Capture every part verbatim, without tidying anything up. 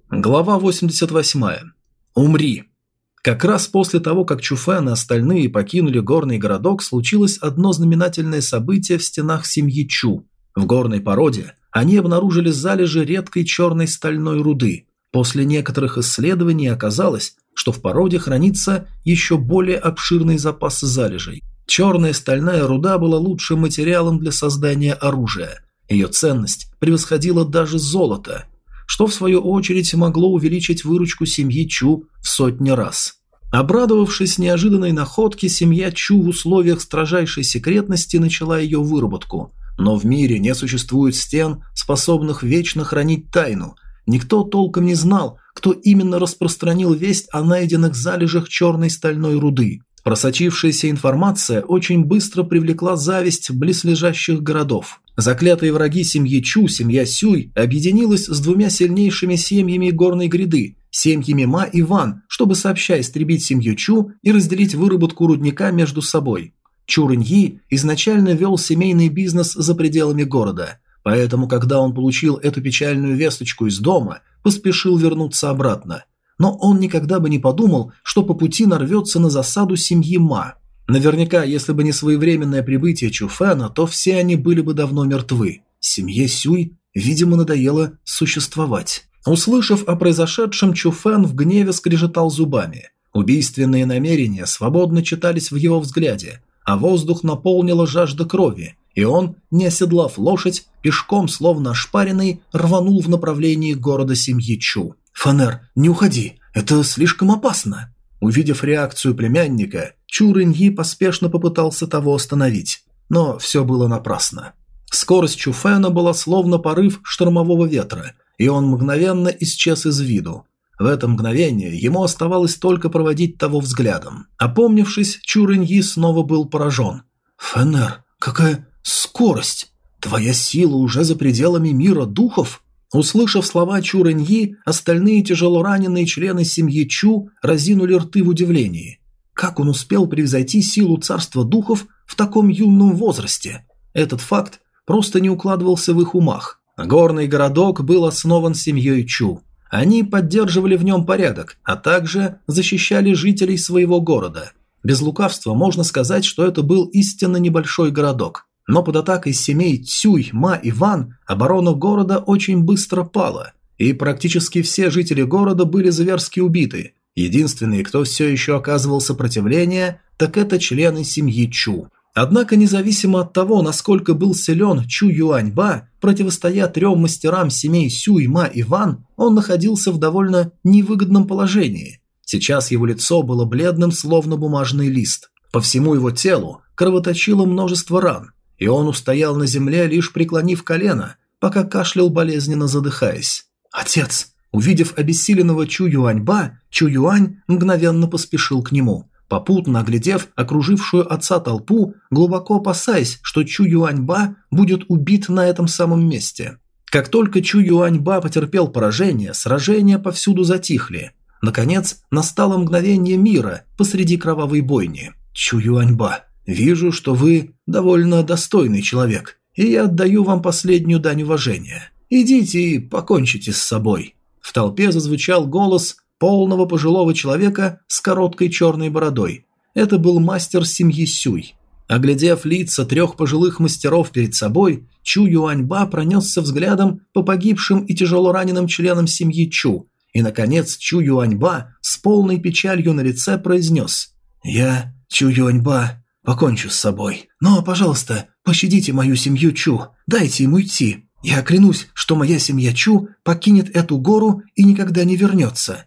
Глава восемьдесят восьмая. Умри. Как раз после того, как Чуфэн и остальные покинули горный городок, случилось одно знаменательное событие в стенах семьи Чу. В горной породе они обнаружили залежи редкой черной стальной руды. После некоторых исследований оказалось, что в породе хранится еще более обширный запас залежей. Черная стальная руда была лучшим материалом для создания оружия. Ее ценность превосходила даже золото, что в свою очередь могло увеличить выручку семьи Чу в сотни раз. Обрадовавшись неожиданной находке, семья Чу в условиях строжайшей секретности начала ее выработку. Но в мире не существует стен, способных вечно хранить тайну. Никто толком не знал, кто именно распространил весть о найденных залежах черной стальной руды. Просочившаяся информация очень быстро привлекла зависть близлежащих городов. Заклятые враги семьи Чу, семья Сюй, объединилась с двумя сильнейшими семьями горной гряды, семьями Ма и Ван, чтобы сообща истребить семью Чу и разделить выработку рудника между собой. Чу Рыньи изначально вел семейный бизнес за пределами города, поэтому, когда он получил эту печальную весточку из дома, поспешил вернуться обратно. Но он никогда бы не подумал, что по пути нарвется на засаду семьи Ма. Наверняка, если бы не своевременное прибытие Чуфэна, то все они были бы давно мертвы. Семье Сюй, видимо, надоело существовать. Услышав о произошедшем, Чуфэн в гневе скрежетал зубами. Убийственные намерения свободно читались в его взгляде, а воздух наполнила жажда крови, и он, не оседлав лошадь, пешком, словно ошпаренный, рванул в направлении города семьи Чу. «Фанер, не уходи, это слишком опасно!» Увидев реакцию племянника, Чу Рыньи поспешно попытался того остановить, но все было напрасно. Скорость Чуфэна была словно порыв штормового ветра, и он мгновенно исчез из виду. В это мгновение ему оставалось только проводить того взглядом. Опомнившись, Чу Рыньи снова был поражен. «Фэнер, какая скорость! Твоя сила уже за пределами мира духов!» Услышав слова Чу Рыньи, остальные тяжелораненые члены семьи Чу разинули рты в удивлении. Как он успел превзойти силу царства духов в таком юном возрасте? Этот факт просто не укладывался в их умах. Горный городок был основан семьей Чу. Они поддерживали в нем порядок, а также защищали жителей своего города. Без лукавства можно сказать, что это был истинно небольшой городок. Но под атакой семей Цюй, Ма и Ван оборона города очень быстро пала, и практически все жители города были зверски убиты. Единственные, кто все еще оказывал сопротивление, так это члены семьи Чу. Однако, независимо от того, насколько был силен Чу Юаньба, противостоя трем мастерам семей Сюй, Ма и Ван, он находился в довольно невыгодном положении. Сейчас его лицо было бледным, словно бумажный лист. По всему его телу кровоточило множество ран, и он устоял на земле, лишь преклонив колено, пока кашлял, болезненно задыхаясь. «Отец!» Увидев обессиленного Чу Юаньба, Чу Юань мгновенно поспешил к нему, попутно оглядев окружившую отца толпу, глубоко опасаясь, что Чу Юаньба будет убит на этом самом месте. Как только Чу Юаньба потерпел поражение, сражения повсюду затихли. Наконец, настало мгновение мира посреди кровавой бойни. «Чу Юаньба, вижу, что вы довольно достойный человек, и я отдаю вам последнюю дань уважения. Идите и покончите с собой». В толпе зазвучал голос полного пожилого человека с короткой черной бородой. Это был мастер семьи Сюй. Оглядев лица трех пожилых мастеров перед собой, Чу Юаньба пронесся взглядом по погибшим и тяжело раненым членам семьи Чу, и, наконец, Чу Юаньба с полной печалью на лице произнес: «Я, Чу Юаньба, покончу с собой. Но, пожалуйста, пощадите мою семью Чу, дайте им уйти. Я клянусь, что моя семья Чу покинет эту гору и никогда не вернется».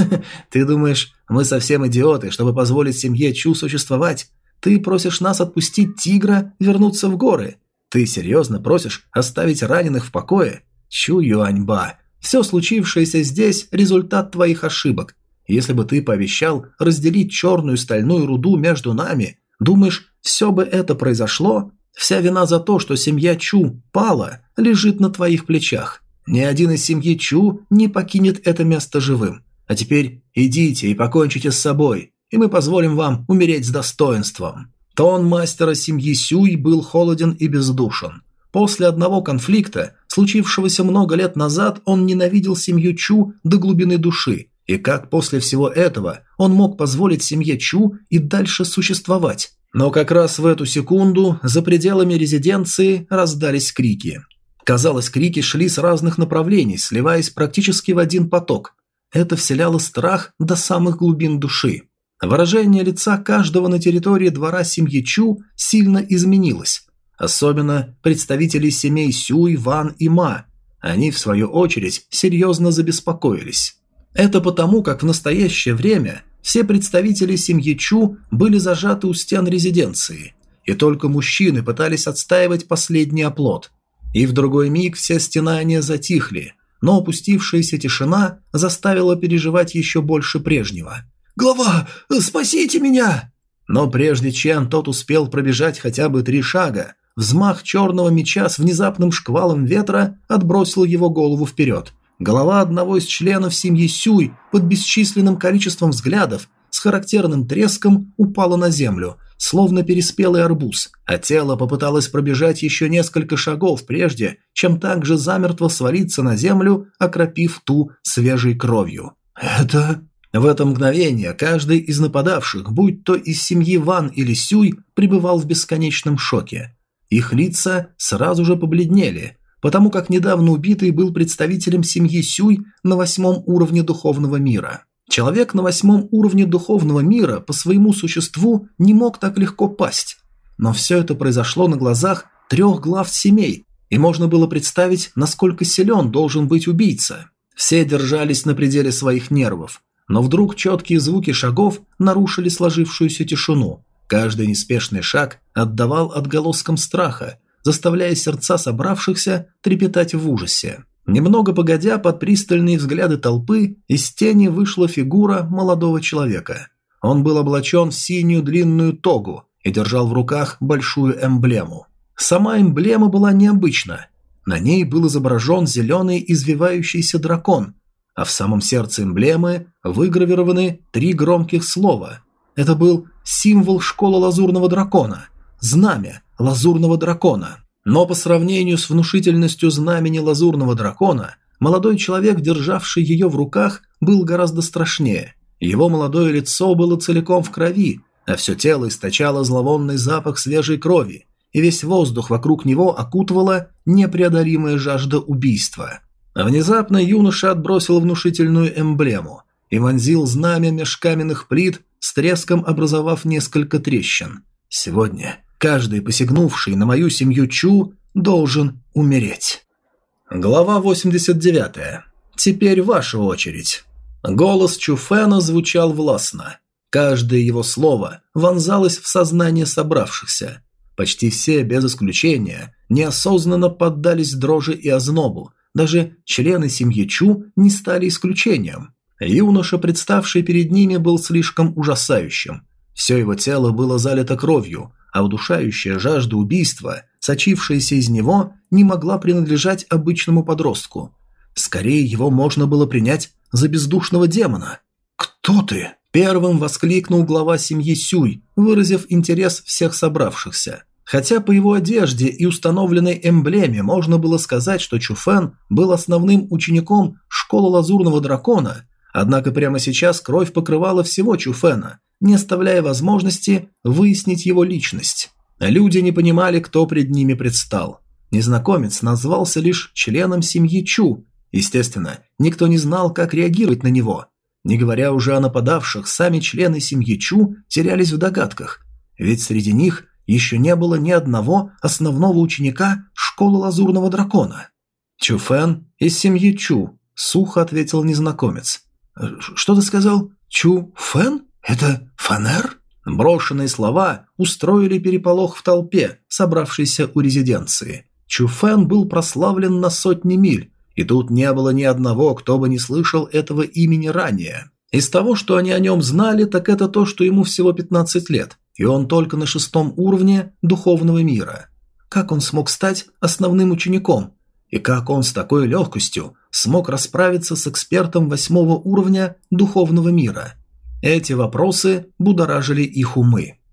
«Ты думаешь, мы совсем идиоты, чтобы позволить семье Чу существовать? Ты просишь нас отпустить тигра вернуться в горы? Ты серьезно просишь оставить раненых в покое? Чу Юаньба, все случившееся здесь – результат твоих ошибок. Если бы ты пообещал разделить черную стальную руду между нами, думаешь, все бы это произошло? Вся вина за то, что семья Чу пала, лежит на твоих плечах. Ни один из семьи Чу не покинет это место живым. А теперь идите и покончите с собой, и мы позволим вам умереть с достоинством». Тон мастера семьи Сюй был холоден и бездушен. После одного конфликта случившегося много лет назад, он ненавидел семью Чу до глубины души, и как после всего этого он мог позволить семье Чу и дальше существовать. Но как раз в эту секунду за пределами резиденции раздались крики. Казалось, крики шли с разных направлений, сливаясь практически в один поток. Это вселяло страх до самых глубин души. Выражение лица каждого на территории двора семьи Чу сильно изменилось. Особенно представителей семей Сюй, Ван и Ма. Они, в свою очередь, серьезно забеспокоились. Это потому, как в настоящее время все представители семьи Чу были зажаты у стен резиденции, и только мужчины пытались отстаивать последний оплот. И в другой миг все стенания затихли, но опустившаяся тишина заставила переживать еще больше прежнего. «Глава, спасите меня!» Но прежде чем тот успел пробежать хотя бы три шага, взмах черного меча с внезапным шквалом ветра отбросил его голову вперед. Голова одного из членов семьи Сюй под бесчисленным количеством взглядов с характерным треском упала на землю, словно переспелый арбуз, а тело попыталось пробежать еще несколько шагов прежде, чем также замертво свалиться на землю, окропив ту свежей кровью. «Это...» В это мгновение каждый из нападавших, будь то из семьи Ван или Сюй, пребывал в бесконечном шоке. Их лица сразу же побледнели, потому как недавно убитый был представителем семьи Сюй на восьмом уровне духовного мира. Человек на восьмом уровне духовного мира по своему существу не мог так легко пасть. Но все это произошло на глазах трех глав семей, и можно было представить, насколько силен должен быть убийца. Все держались на пределе своих нервов. Но вдруг четкие звуки шагов нарушили сложившуюся тишину. Каждый неспешный шаг отдавал отголоскам страха, заставляя сердца собравшихся трепетать в ужасе. Немного погодя, под пристальные взгляды толпы, из тени вышла фигура молодого человека. Он был облачен в синюю длинную тогу и держал в руках большую эмблему. Сама эмблема была необычна. На ней был изображен зеленый извивающийся дракон, а в самом сердце эмблемы выгравированы три громких слова. Это был символ школы лазурного дракона, знамя лазурного дракона. Но по сравнению с внушительностью знамени лазурного дракона, молодой человек, державший ее в руках, был гораздо страшнее. Его молодое лицо было целиком в крови, а все тело источало зловонный запах свежей крови, и весь воздух вокруг него окутывала непреодолимая жажда убийства. Внезапно юноша отбросил внушительную эмблему и вонзил знамя меж каменных плит, с треском образовав несколько трещин. Сегодня каждый, посягнувший на мою семью Чу, должен умереть. Глава восемьдесят девятая. Теперь ваша очередь. Голос Чу Фэна звучал властно. Каждое его слово вонзалось в сознание собравшихся. Почти все, без исключения, неосознанно поддались дрожи и ознобу. Даже члены семьи Чу не стали исключением. Юноша, представший перед ними, был слишком ужасающим. Все его тело было залито кровью, а удушающая жажда убийства, сочившаяся из него, не могла принадлежать обычному подростку. Скорее, его можно было принять за бездушного демона. «Кто ты?» – первым воскликнул глава семьи Сюй, выразив интерес всех собравшихся. Хотя по его одежде и установленной эмблеме можно было сказать, что Чу Фэн был основным учеником школы лазурного дракона, однако прямо сейчас кровь покрывала всего Чу Фэна, не оставляя возможности выяснить его личность. Люди не понимали, кто пред ними предстал. Незнакомец назвался лишь членом семьи Чу. Естественно, никто не знал, как реагировать на него. Не говоря уже о нападавших, сами члены семьи Чу терялись в догадках, ведь среди них еще не было ни одного основного ученика школы лазурного дракона. «Чу Фэн из семьи Чу», – сухо ответил незнакомец. «Что ты сказал? Чу Фэн? Это Фанер?» Брошенные слова устроили переполох в толпе, собравшейся у резиденции. Чу Фэн был прославлен на сотни миль, и тут не было ни одного, кто бы не слышал этого имени ранее. Из того, что они о нем знали, так это то, что ему всего пятнадцать лет, и он только на шестом уровне духовного мира. Как он смог стать основным учеником? И как он с такой легкостью смог расправиться с экспертом восьмого уровня духовного мира? Эти вопросы будоражили их умы.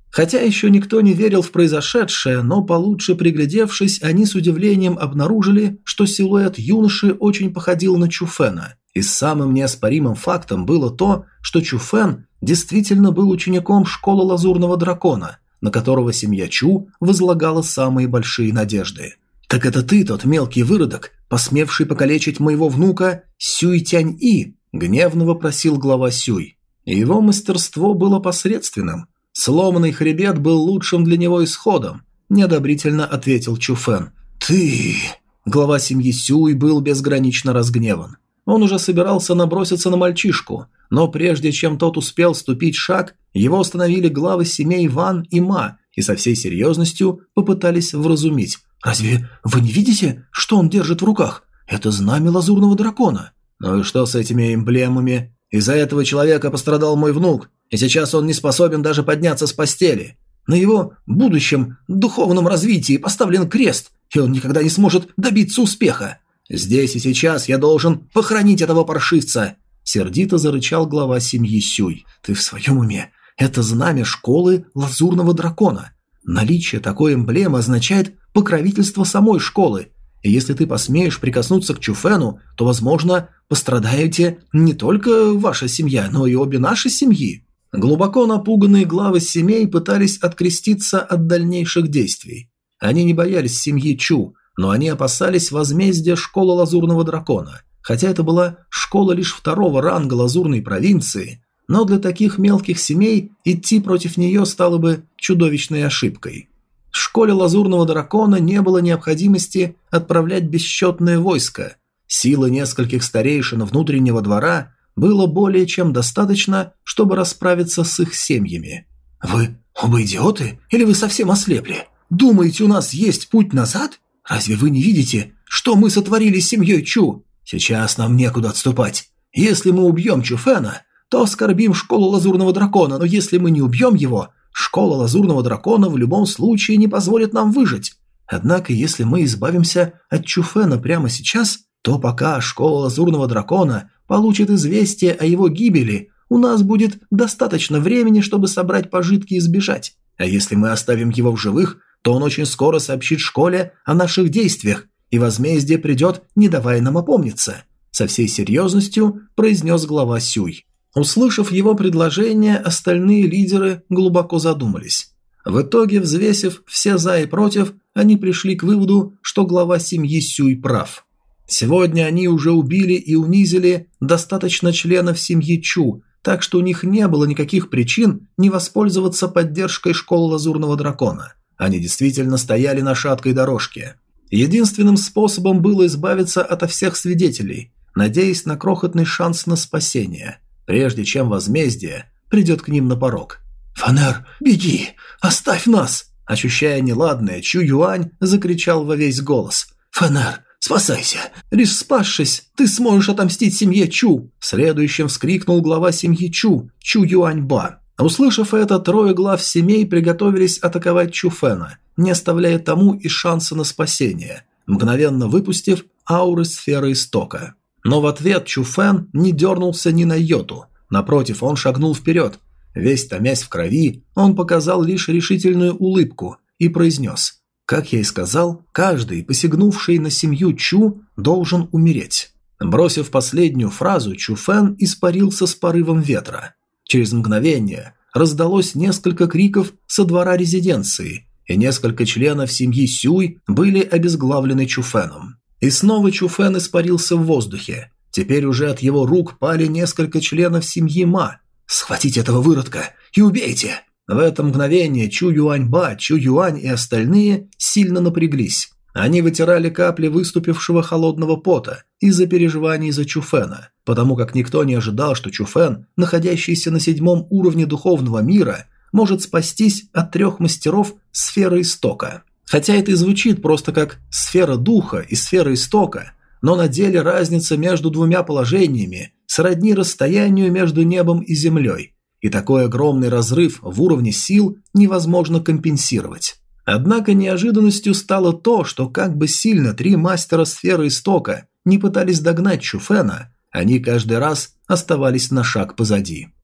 Хотя еще никто не верил в произошедшее, но получше приглядевшись, они с удивлением обнаружили, что силуэт юноши очень походил на Чуфена. И самым неоспоримым фактом было то, что Чуфен действительно был учеником школы Лазурного Дракона, на которого семья Чу возлагала самые большие надежды. «Так это ты, тот мелкий выродок, посмевший покалечить моего внука Сюй Тянь-И?» – гневно вопросил глава Сюй. Его мастерство было посредственным. Сломанный хребет был лучшим для него исходом, неодобрительно ответил Чуфен. «Ты...» Глава семьи Сюй был безгранично разгневан. Он уже собирался наброситься на мальчишку, но прежде чем тот успел ступить шаг, его остановили главы семей Ван и Ма и со всей серьезностью попытались вразумить. «Разве вы не видите, что он держит в руках? Это знамя Лазурного Дракона». «Ну и что с этими эмблемами? Из-за этого человека пострадал мой внук, и сейчас он не способен даже подняться с постели. На его будущем духовном развитии поставлен крест, и он никогда не сможет добиться успеха. Здесь и сейчас я должен похоронить этого паршивца», – сердито зарычал глава семьи Сюй. «Ты в своем уме? Это знамя школы Лазурного Дракона. Наличие такой эмблемы означает покровительство самой школы. И если ты посмеешь прикоснуться к Чуфену, то, возможно, пострадаете не только ваша семья, но и обе наши семьи». Глубоко напуганные главы семей пытались откреститься от дальнейших действий. Они не боялись семьи Чу, но они опасались возмездия школы Лазурного Дракона. Хотя это была школа лишь второго ранга Лазурной провинции, но для таких мелких семей идти против нее стало бы чудовищной ошибкой. В школе Лазурного Дракона не было необходимости отправлять бесчетное войско. Силы нескольких старейшин внутреннего двора было более чем достаточно, чтобы расправиться с их семьями. «Вы оба идиоты? Или вы совсем ослепли? Думаете, у нас есть путь назад? Разве вы не видите, что мы сотворили с семьей Чу? Сейчас нам некуда отступать. Если мы убьем Чуфена, то оскорбим школу Лазурного Дракона, но если мы не убьем его, школа Лазурного Дракона в любом случае не позволит нам выжить. Однако, если мы избавимся от Чуфена прямо сейчас, то пока школа Лазурного Дракона получит известие о его гибели, у нас будет достаточно времени, чтобы собрать пожитки и сбежать. А если мы оставим его в живых, то он очень скоро сообщит школе о наших действиях, и возмездие придет, не давая нам опомниться», – со всей серьезностью произнес глава Сюй. Услышав его предложение, остальные лидеры глубоко задумались. В итоге, взвесив все «за» и «против», они пришли к выводу, что глава семьи Сюй прав. Сегодня они уже убили и унизили достаточно членов семьи Чу, так что у них не было никаких причин не воспользоваться поддержкой школы Лазурного Дракона. Они действительно стояли на шаткой дорожке. Единственным способом было избавиться ото всех свидетелей, надеясь на крохотный шанс на спасение, прежде чем возмездие придет к ним на порог. «Фанер, беги! Оставь нас!» Ощущая неладное, Чу Юань закричал во весь голос. «Фанер, спасайся! Лишь спасшись, ты сможешь отомстить семье Чу!» Следующим вскрикнул глава семьи Чу, Чу Юань-ба. Услышав это, трое глав семей приготовились атаковать Чуфена, не оставляя тому и шанса на спасение, мгновенно выпустив ауры сферы истока. Но в ответ Чуфен не дернулся ни на йоту. Напротив, он шагнул вперед. Весь томясь в крови, он показал лишь решительную улыбку и произнес: «Как я и сказал, каждый, посягнувший на семью Чу, должен умереть». Бросив последнюю фразу, Чуфен испарился с порывом ветра. Через мгновение раздалось несколько криков со двора резиденции, и несколько членов семьи Сюй были обезглавлены Чуфеном. И снова Чуфен испарился в воздухе. Теперь уже от его рук пали несколько членов семьи Ма. «Схватите этого выродка и убейте!» В это мгновение Чу Юань-ба, Чу Юань и остальные сильно напряглись. Они вытирали капли выступившего холодного пота из-за переживаний за Чуфена, потому как никто не ожидал, что Чуфен, находящийся на седьмом уровне духовного мира, может спастись от трех мастеров сферы истока. Хотя это и звучит просто как сфера духа и сфера истока, но на деле разница между двумя положениями сродни расстоянию между небом и землей, и такой огромный разрыв в уровне сил невозможно компенсировать. Однако неожиданностью стало то, что как бы сильно три мастера сферы истока не пытались догнать Чуфена, они каждый раз оставались на шаг позади.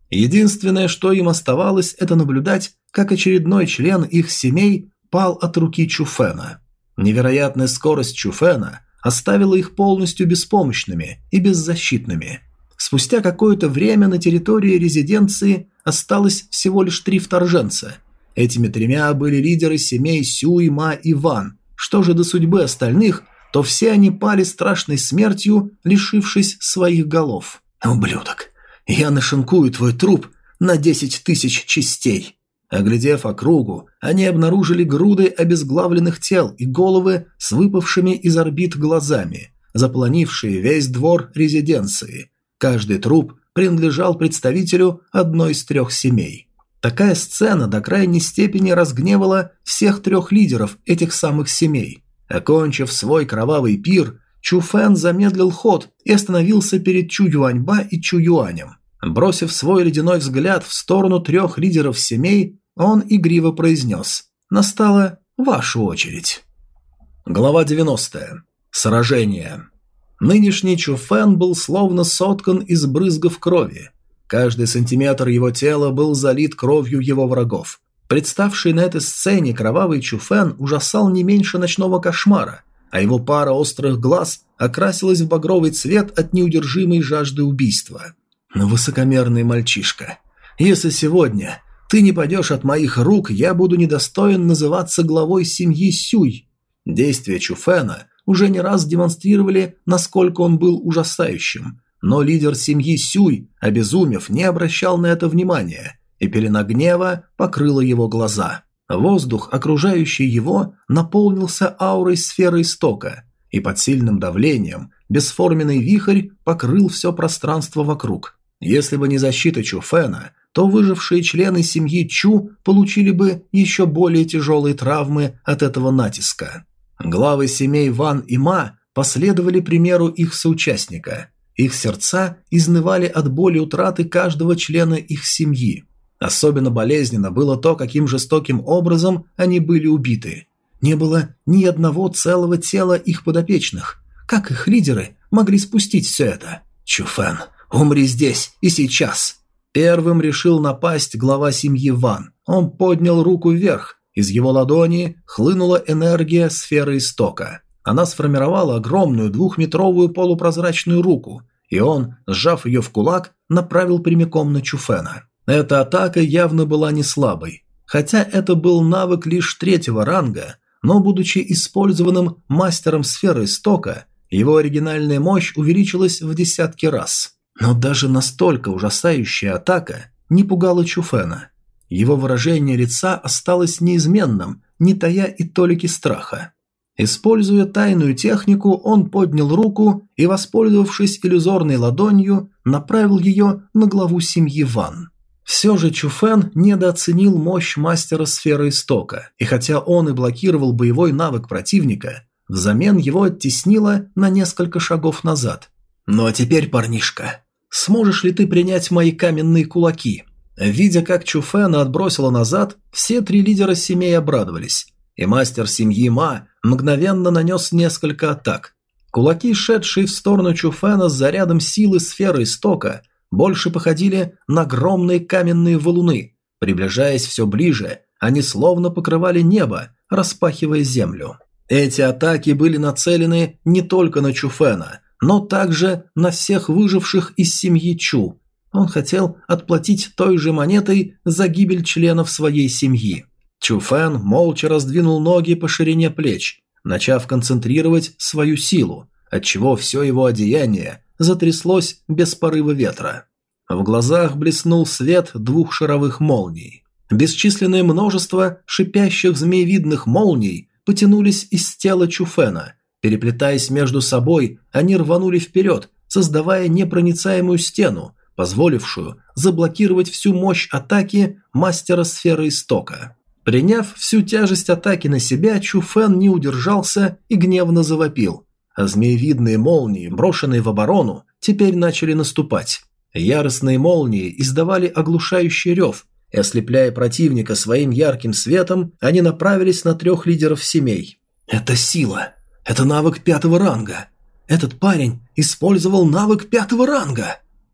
Единственное, что им оставалось, это наблюдать, как очередной член их семей пал от руки Чуфена. Невероятная скорость Чуфена оставила их полностью беспомощными и беззащитными. Спустя какое-то время на территории резиденции осталось всего лишь три вторженца. Этими тремя были лидеры семей Сюй, Ма и Ван. Что же до судьбы остальных, то все они пали страшной смертью, лишившись своих голов. «Ублюдок, я нашинкую твой труп на десять тысяч частей». Оглядев округу, они обнаружили груды обезглавленных тел и головы с выпавшими из орбит глазами, заполонившие весь двор резиденции. Каждый труп принадлежал представителю одной из трех семей. Такая сцена до крайней степени разгневала всех трех лидеров этих самых семей. Окончив свой кровавый пир, Чу Фэн замедлил ход и остановился перед Чу Юаньба и Чу Юанем. Бросив свой ледяной взгляд в сторону трех лидеров семей, он игриво произнес: «Настала ваша очередь». Глава девяностая. Сражение. Нынешний Чу Фэн был словно соткан из брызгов крови. Каждый сантиметр его тела был залит кровью его врагов. Представший на этой сцене кровавый Чу Фэн ужасал не меньше ночного кошмара, а его пара острых глаз окрасилась в багровый цвет от неудержимой жажды убийства. «Высокомерный мальчишка, если сегодня ты не пойдешь от моих рук, я буду недостоин называться главой семьи Сюй». Действия Чу Фэна уже не раз демонстрировали, насколько он был ужасающим, но лидер семьи Сюй, обезумев, не обращал на это внимания, и пелена гнева покрыла его глаза. Воздух, окружающий его, наполнился аурой сферы истока, и под сильным давлением бесформенный вихрь покрыл все пространство вокруг. Если бы не защита Чу Фэна, то выжившие члены семьи Чу получили бы еще более тяжелые травмы от этого натиска. Главы семей Ван и Ма последовали примеру их соучастника. Их сердца изнывали от боли утраты каждого члена их семьи. Особенно болезненно было то, каким жестоким образом они были убиты. Не было ни одного целого тела их подопечных. Как их лидеры могли спустить все это? Чу Фэн, умри здесь и сейчас. Первым решил напасть глава семьи Ван. Он поднял руку вверх. Из его ладони хлынула энергия сферы истока. Она сформировала огромную двухметровую полупрозрачную руку, и он, сжав ее в кулак, направил прямиком на Чу Фэна. Эта атака явно была не слабой. Хотя это был навык лишь третьего ранга, но, будучи использованным мастером сферы истока, его оригинальная мощь увеличилась в десятки раз. Но даже настолько ужасающая атака не пугала Чу Фэна. Его выражение лица осталось неизменным, не тая и толики страха. Используя тайную технику, он поднял руку и, воспользовавшись иллюзорной ладонью, направил ее на главу семьи Ван. Все же Чу Фэн недооценил мощь мастера сферы истока, и хотя он и блокировал боевой навык противника, взамен его оттеснило на несколько шагов назад. «Ну а теперь, парнишка, сможешь ли ты принять мои каменные кулаки?» Видя, как Чу Фэна отбросило назад, все три лидера семей обрадовались, и мастер семьи Ма мгновенно нанес несколько атак. Кулаки, шедшие в сторону Чу Фэна с зарядом силы сферы истока, больше походили на огромные каменные валуны. Приближаясь все ближе, они словно покрывали небо, распахивая землю. Эти атаки были нацелены не только на Чу Фэна, но также на всех выживших из семьи Чу. Он хотел отплатить той же монетой за гибель членов своей семьи. Чу Фэн молча раздвинул ноги по ширине плеч, начав концентрировать свою силу, отчего все его одеяние затряслось без порыва ветра. В глазах блеснул свет двух шаровых молний. Бесчисленное множество шипящих змеевидных молний потянулись из тела Чу Фэна. Переплетаясь между собой, они рванули вперед, создавая непроницаемую стену, позволившую заблокировать всю мощь атаки мастера сферы истока. Приняв всю тяжесть атаки на себя, Чу Фэн не удержался и гневно завопил. А змеевидные молнии, брошенные в оборону, теперь начали наступать. Яростные молнии издавали оглушающий рев, и, ослепляя противника своим ярким светом, они направились на трех лидеров семей. «Это сила! Это навык пятого ранга! Этот парень использовал навык пятого ранга!»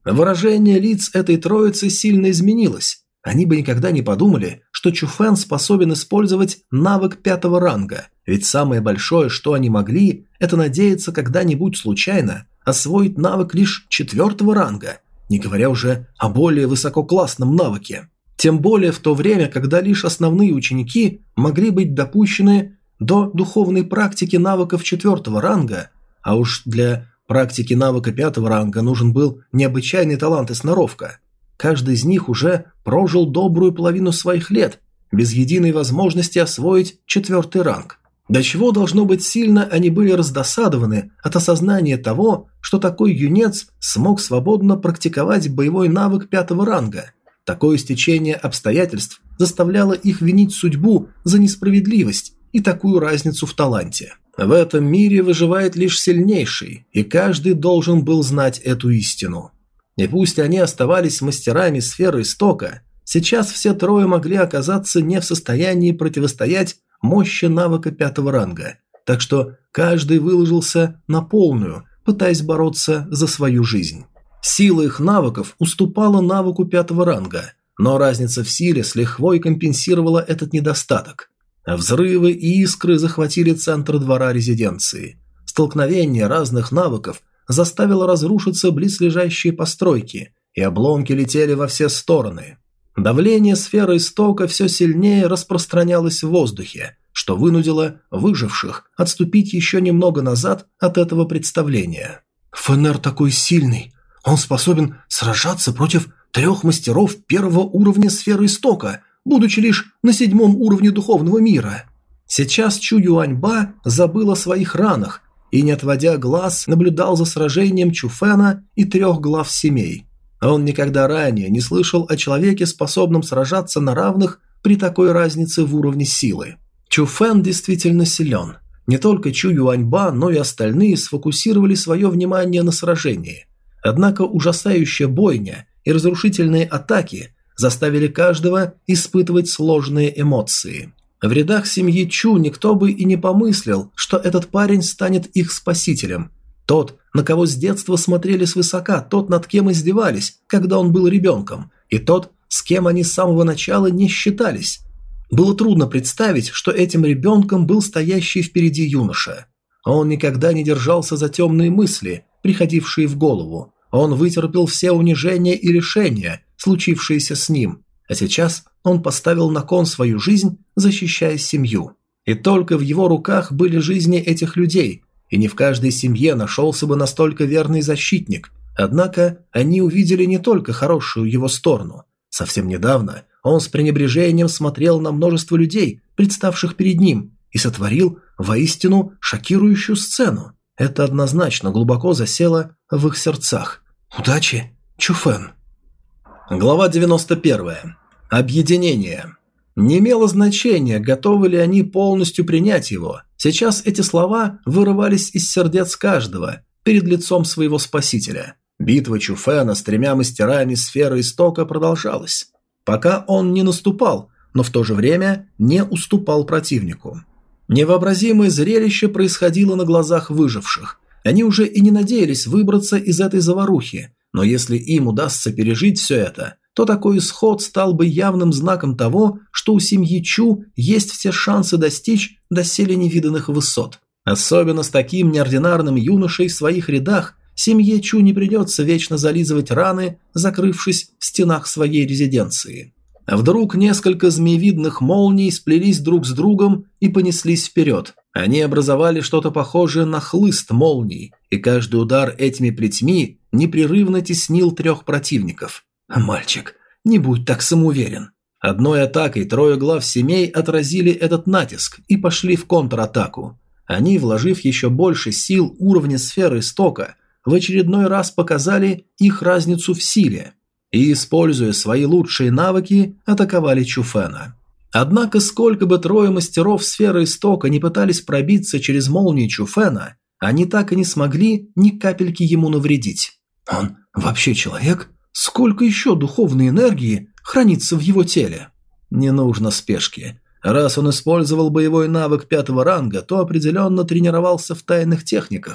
Выражение лиц этой троицы сильно изменилось. Они бы никогда не подумали, что Чуфэн способен использовать навык пятого ранга, ведь самое большое, что они могли, это надеяться когда-нибудь случайно освоить навык лишь четвертого ранга, не говоря уже о более высококлассном навыке. Тем более в то время, когда лишь основные ученики могли быть допущены до духовной практики навыков четвертого ранга, а уж для практики навыка пятого ранга нужен был необычайный талант и сноровка. Каждый из них уже прожил добрую половину своих лет, без единой возможности освоить четвертый ранг. До чего, должно быть, сильно они были раздосадованы от осознания того, что такой юнец смог свободно практиковать боевой навык пятого ранга. Такое стечение обстоятельств заставляло их винить судьбу за несправедливость и такую разницу в таланте. В этом мире выживает лишь сильнейший, и каждый должен был знать эту истину. И пусть они оставались мастерами сферы истока, сейчас все трое могли оказаться не в состоянии противостоять мощи навыка пятого ранга, так что каждый выложился на полную, пытаясь бороться за свою жизнь. Сила их навыков уступала навыку пятого ранга, но разница в силе с лихвой компенсировала этот недостаток. Взрывы и искры захватили центр двора резиденции. Столкновение разных навыков заставило разрушиться близлежащие постройки, и обломки летели во все стороны. Давление сферы истока все сильнее распространялось в воздухе, что вынудило выживших отступить еще немного назад от этого представления. «Фенер такой сильный! Он способен сражаться против трех мастеров первого уровня сферы истока, будучи лишь на седьмом уровне духовного мира». Сейчас Чу Юаньба забыл о своих ранах и, не отводя глаз, наблюдал за сражением Чуфэна и трех глав семей. Он никогда ранее не слышал о человеке, способном сражаться на равных при такой разнице в уровне силы. Чуфэн действительно силен. Не только Чу Юаньба, но и остальные сфокусировали свое внимание на сражении. Однако ужасающая бойня и разрушительные атаки заставили каждого испытывать сложные эмоции. В рядах семьи Чу никто бы и не помыслил, что этот парень станет их спасителем. Тот, на кого с детства смотрели свысока, тот, над кем издевались, когда он был ребенком, и тот, с кем они с самого начала не считались. Было трудно представить, что этим ребенком был стоящий впереди юноша. Он никогда не держался за темные мысли, приходившие в голову. Он вытерпел все унижения и лишения, случившиеся с ним, а сейчас он поставил на кон свою жизнь, защищая семью. И только в его руках были жизни этих людей, и не в каждой семье нашелся бы настолько верный защитник. Однако они увидели не только хорошую его сторону. Совсем недавно он с пренебрежением смотрел на множество людей, представших перед ним, и сотворил воистину шокирующую сцену. Это однозначно глубоко засело в их сердцах. Удачи, Чуфэн. Глава девяносто первая. Объединение. Не имело значения, готовы ли они полностью принять его. Сейчас эти слова вырывались из сердец каждого перед лицом своего спасителя. Битва Чуфэна с тремя мастерами сферы истока продолжалась. Пока он не наступал, но в то же время не уступал противнику. Невообразимое зрелище происходило на глазах выживших. Они уже и не надеялись выбраться из этой заварухи, но если им удастся пережить все это, то такой исход стал бы явным знаком того, что у семьи Чу есть все шансы достичь доселе невиданных высот. Особенно с таким неординарным юношей в своих рядах семье Чу не придется вечно зализывать раны, закрывшись в стенах своей резиденции. Вдруг несколько змеевидных молний сплелись друг с другом и понеслись вперед. Они образовали что-то похожее на хлыст молний, и каждый удар этими плетьми непрерывно теснил трех противников. «Мальчик, не будь так самоуверен». Одной атакой трое глав семей отразили этот натиск и пошли в контратаку. Они, вложив еще больше сил уровня сферы истока, в очередной раз показали их разницу в силе и, используя свои лучшие навыки, атаковали Чуфэна. Однако, сколько бы трое мастеров сферы истока не пытались пробиться через молнии Чуфэна, они так и не смогли ни капельки ему навредить. «Он вообще человек? Сколько еще духовной энергии хранится в его теле?» Не нужно спешки. Раз он использовал боевой навык пятого ранга, то определенно тренировался в тайных техниках.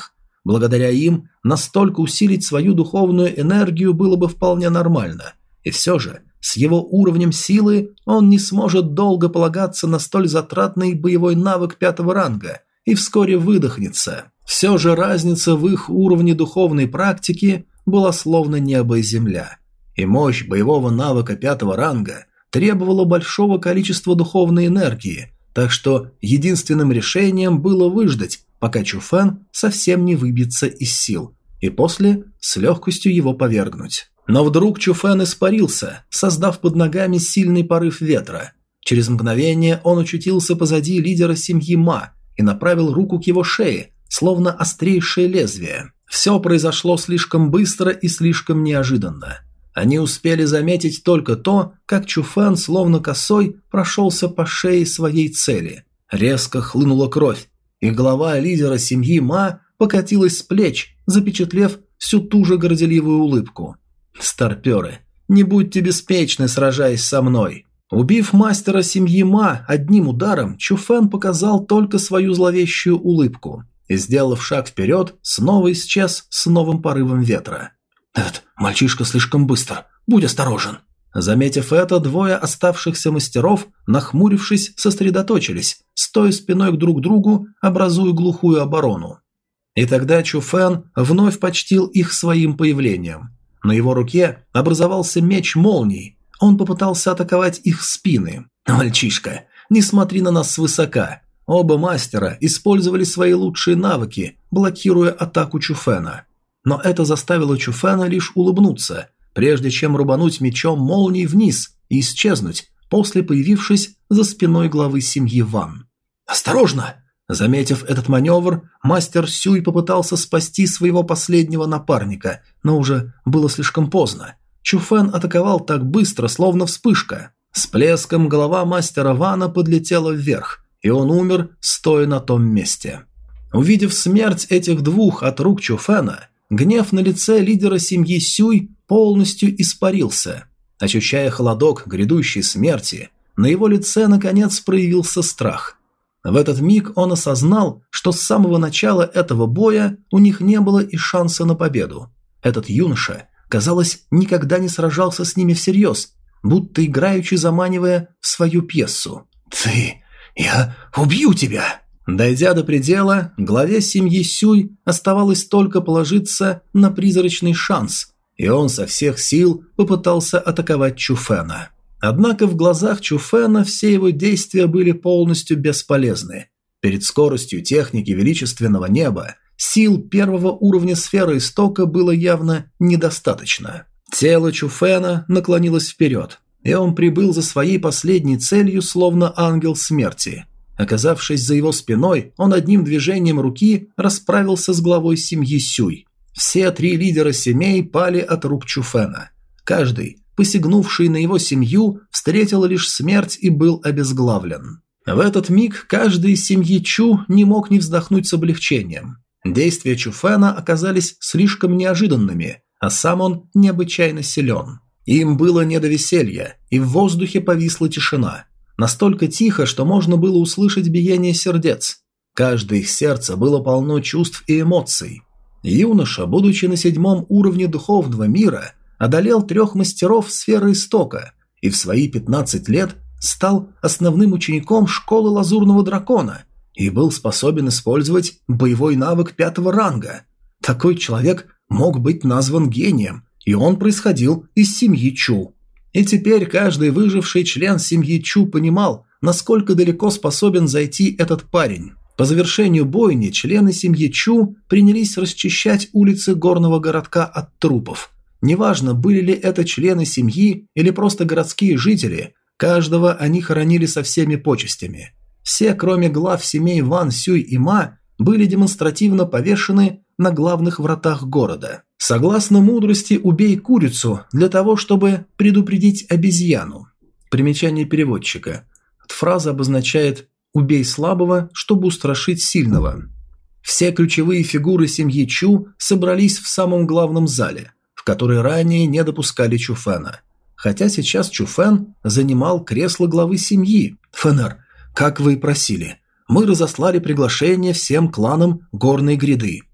Благодаря им настолько усилить свою духовную энергию было бы вполне нормально. И все же, с его уровнем силы он не сможет долго полагаться на столь затратный боевой навык пятого ранга и вскоре выдохнется. Все же разница в их уровне духовной практики была словно небо и земля. И мощь боевого навыка пятого ранга требовала большого количества духовной энергии, так что единственным решением было выждать, пока Чуфэн совсем не выбьется из сил, и после с легкостью его повергнуть. Но вдруг Чуфэн испарился, создав под ногами сильный порыв ветра. Через мгновение он очутился позади лидера семьи Ма и направил руку к его шее, словно острейшее лезвие. Все произошло слишком быстро и слишком неожиданно. Они успели заметить только то, как Чуфэн словно косой прошелся по шее своей цели. Резко хлынула кровь, и голова лидера семьи Ма покатилась с плеч, запечатлев всю ту же горделивую улыбку. «Старперы, не будьте беспечны, сражаясь со мной». Убив мастера семьи Ма одним ударом, Чуфэн показал только свою зловещую улыбку и, сделав шаг вперед, снова исчез с новым порывом ветра. «Этот мальчишка слишком быстр, будь осторожен». Заметив это, двое оставшихся мастеров, нахмурившись, сосредоточились, стоя спиной к друг другу, образуя глухую оборону. И тогда Чуфэн вновь почтил их своим появлением. На его руке образовался меч молний. Он попытался атаковать их спины. «Мальчишка, не смотри на нас свысока». Оба мастера использовали свои лучшие навыки, блокируя атаку Чуфэна. Но это заставило Чуфэна лишь улыбнуться, прежде чем рубануть мечом молнии вниз и исчезнуть, после появившись за спиной главы семьи Ван. «Осторожно!» Заметив этот маневр, мастер Сюй попытался спасти своего последнего напарника, но уже было слишком поздно. Чуфэн атаковал так быстро, словно вспышка. С плеском голова мастера Вана подлетела вверх, и он умер, стоя на том месте. Увидев смерть этих двух от рук Чуфэна, гнев на лице лидера семьи Сюй полностью испарился. Ощущая холодок грядущей смерти, на его лице наконец проявился страх. В этот миг он осознал, что с самого начала этого боя у них не было и шанса на победу. Этот юноша, казалось, никогда не сражался с ними всерьез, будто играючи заманивая в свою пьесу. «Ты... я убью тебя!» Дойдя до предела, главе семьи Сюй оставалось только положиться на призрачный шанс, и он со всех сил попытался атаковать Чуфэна. Однако в глазах Чуфэна все его действия были полностью бесполезны. Перед скоростью техники величественного неба сил первого уровня сферы истока было явно недостаточно. Тело Чуфэна наклонилось вперед, и он прибыл за своей последней целью, словно ангел смерти. Оказавшись за его спиной, он одним движением руки расправился с главой семьи Сюй. Все три лидера семей пали от рук Чуфэна. Каждый, посягнувший на его семью, встретил лишь смерть и был обезглавлен. В этот миг каждый из семьи Чу не мог не вздохнуть с облегчением. Действия Чуфэна оказались слишком неожиданными, а сам он необычайно силен. Им было не до веселья, и в воздухе повисла тишина. Настолько тихо, что можно было услышать биение сердец. Каждое их сердце было полно чувств и эмоций. Юноша, будучи на седьмом уровне духовного мира, одолел трех мастеров сферы истока и в свои пятнадцать лет стал основным учеником школы Лазурного Дракона и был способен использовать боевой навык пятого ранга. Такой человек мог быть назван гением, и он происходил из семьи Чу. И теперь каждый выживший член семьи Чу понимал, насколько далеко способен зайти этот парень. По завершению бойни члены семьи Чу принялись расчищать улицы горного городка от трупов. Неважно, были ли это члены семьи или просто городские жители, каждого они хоронили со всеми почестями. Все, кроме глав семей Ван, Сюй и Ма, были демонстративно повешены на главных вратах города. Согласно мудрости «убей курицу» для того, чтобы предупредить обезьяну. Примечание переводчика. Эта фраза обозначает «убей слабого, чтобы устрашить сильного». Все ключевые фигуры семьи Чу собрались в самом главном зале, в который ранее не допускали Чуфэна. Хотя сейчас Чуфэн занимал кресло главы семьи. «Фэнер, как вы и просили, мы разослали приглашение всем кланам Горной Гряды».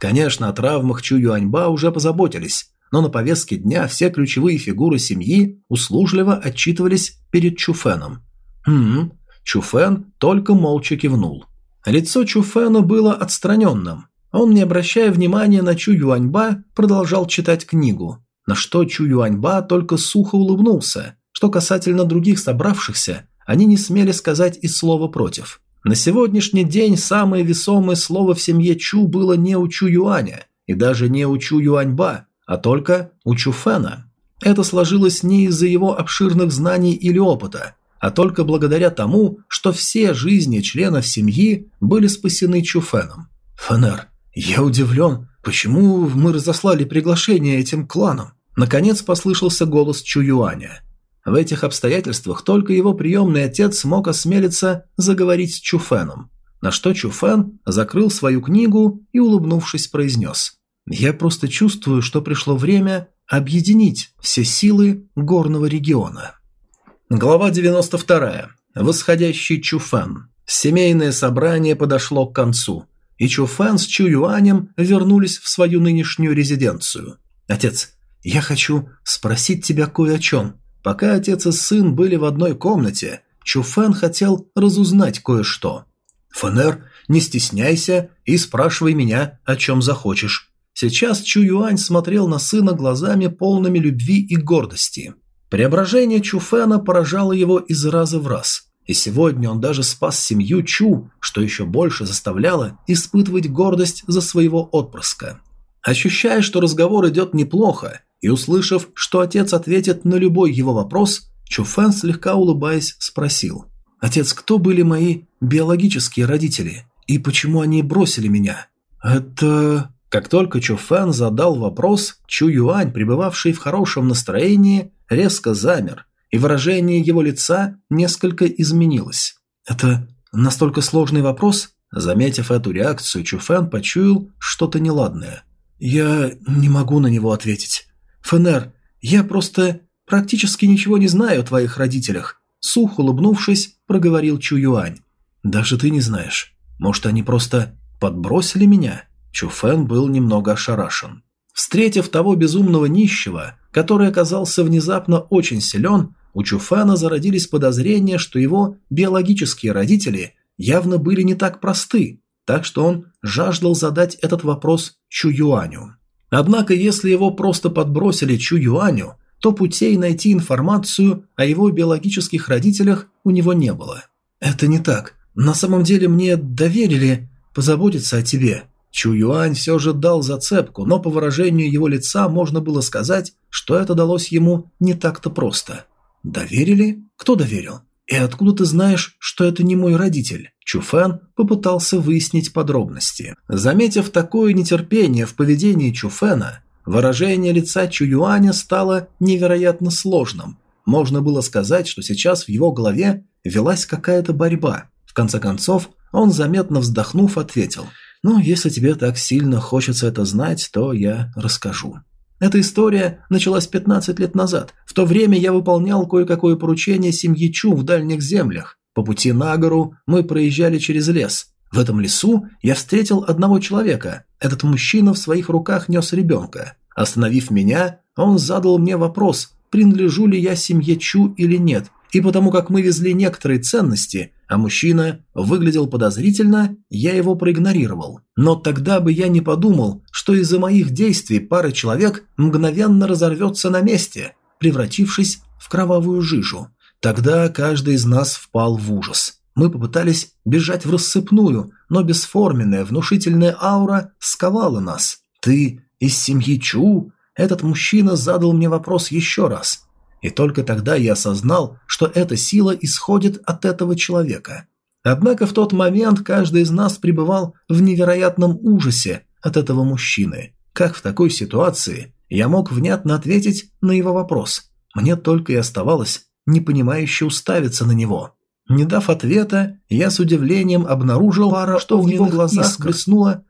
Конечно, о травмах Чу Юаньба уже позаботились, но на повестке дня все ключевые фигуры семьи услужливо отчитывались перед Чуфеном. Хм, Чуфен только молча кивнул. Лицо Чуфена было отстраненным. Он, не обращая внимания на Чу Юаньба, продолжал читать книгу, на что Чу Юаньба только сухо улыбнулся. Что касательно других собравшихся, они не смели сказать и слова против. На сегодняшний день самое весомое слово в семье Чу было не у Чу Юаня и даже не у Чу Юаньба, а только у Чуфена. Это сложилось не из-за его обширных знаний или опыта, а только благодаря тому, что все жизни членов семьи были спасены Чуфеном. «Фенер, я удивлен, почему мы разослали приглашение этим кланам?» Наконец послышался голос Чу Юаня. В этих обстоятельствах только его приемный отец мог осмелиться заговорить с Чуфеном, на что Чуфен закрыл свою книгу и, улыбнувшись, произнес: «Я просто чувствую, что пришло время объединить все силы горного региона». Глава девяносто вторая. Восходящий Чуфен. Семейное собрание подошло к концу, и Чуфен с Чу Юанем вернулись в свою нынешнюю резиденцию. «Отец, я хочу спросить тебя кое о чем». Пока отец и сын были в одной комнате, Чуфен хотел разузнать кое-что. «Фенер, не стесняйся и спрашивай меня, о чем захочешь». Сейчас Чу Юань смотрел на сына глазами полными любви и гордости. Преображение Чуфена поражало его из раза в раз, и сегодня он даже спас семью Чу, что еще больше заставляло испытывать гордость за своего отпрыска. Ощущая, что разговор идет неплохо, и услышав, что отец ответит на любой его вопрос, Чуфен, слегка улыбаясь, спросил: «Отец, кто были мои биологические родители? И почему они бросили меня?» «Это...» Как только Чуфен задал вопрос, Чу Юань, пребывавший в хорошем настроении, резко замер, и выражение его лица несколько изменилось. «Это настолько сложный вопрос?» Заметив эту реакцию, Чуфен почуял что-то неладное. «Я не могу на него ответить. Фенер, я просто практически ничего не знаю о твоих родителях», сухо улыбнувшись, проговорил Чу Юань. «Даже ты не знаешь. Может, они просто подбросили меня?» Чуфен был немного ошарашен. Встретив того безумного нищего, который оказался внезапно очень силен, у Чуфена зародились подозрения, что его биологические родители явно были не так просты, так что он жаждал задать этот вопрос Чу Юаню. Однако, если его просто подбросили Чу Юаню, то путей найти информацию о его биологических родителях у него не было. «Это не так. На самом деле мне доверили позаботиться о тебе». Чу Юань все же дал зацепку, но по выражению его лица можно было сказать, что это далось ему не так-то просто. «Доверили? Кто доверил? И откуда ты знаешь, что это не мой родитель?» Чуфен попытался выяснить подробности. Заметив такое нетерпение в поведении Чуфена, выражение лица Чу Юаня стало невероятно сложным. Можно было сказать, что сейчас в его голове велась какая-то борьба. В конце концов, он, заметно вздохнув, ответил: «Ну, если тебе так сильно хочется это знать, то я расскажу». Эта история началась пятнадцать лет назад. В то время я выполнял кое-какое поручение семьи Чу в дальних землях. По пути на гору мы проезжали через лес. В этом лесу я встретил одного человека. Этот мужчина в своих руках нес ребенка. Остановив меня, он задал мне вопрос, принадлежу ли я семье Чу или нет. И потому как мы везли некоторые ценности, а мужчина выглядел подозрительно, я его проигнорировал. Но тогда бы я не подумал, что из-за моих действий пара человек мгновенно разорвется на месте, превратившись в кровавую жижу. Тогда каждый из нас впал в ужас. Мы попытались бежать в рассыпную, но бесформенная внушительная аура сковала нас. «Ты из семьи Чу?» Этот мужчина задал мне вопрос еще раз. И только тогда я осознал, что эта сила исходит от этого человека. Однако в тот момент каждый из нас пребывал в невероятном ужасе от этого мужчины. Как в такой ситуации я мог внятно ответить на его вопрос? Мне только и оставалось непонимающе уставиться на него. Не дав ответа, я с удивлением обнаружил, пара, что в его глазах блеснуло,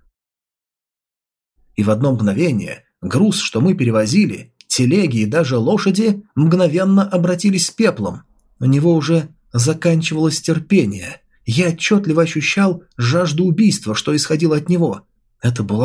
и в одно мгновение груз, что мы перевозили, телеги и даже лошади мгновенно обратились пеплом. У него уже заканчивалось терпение. Я отчетливо ощущал жажду убийства, что исходило от него. Это была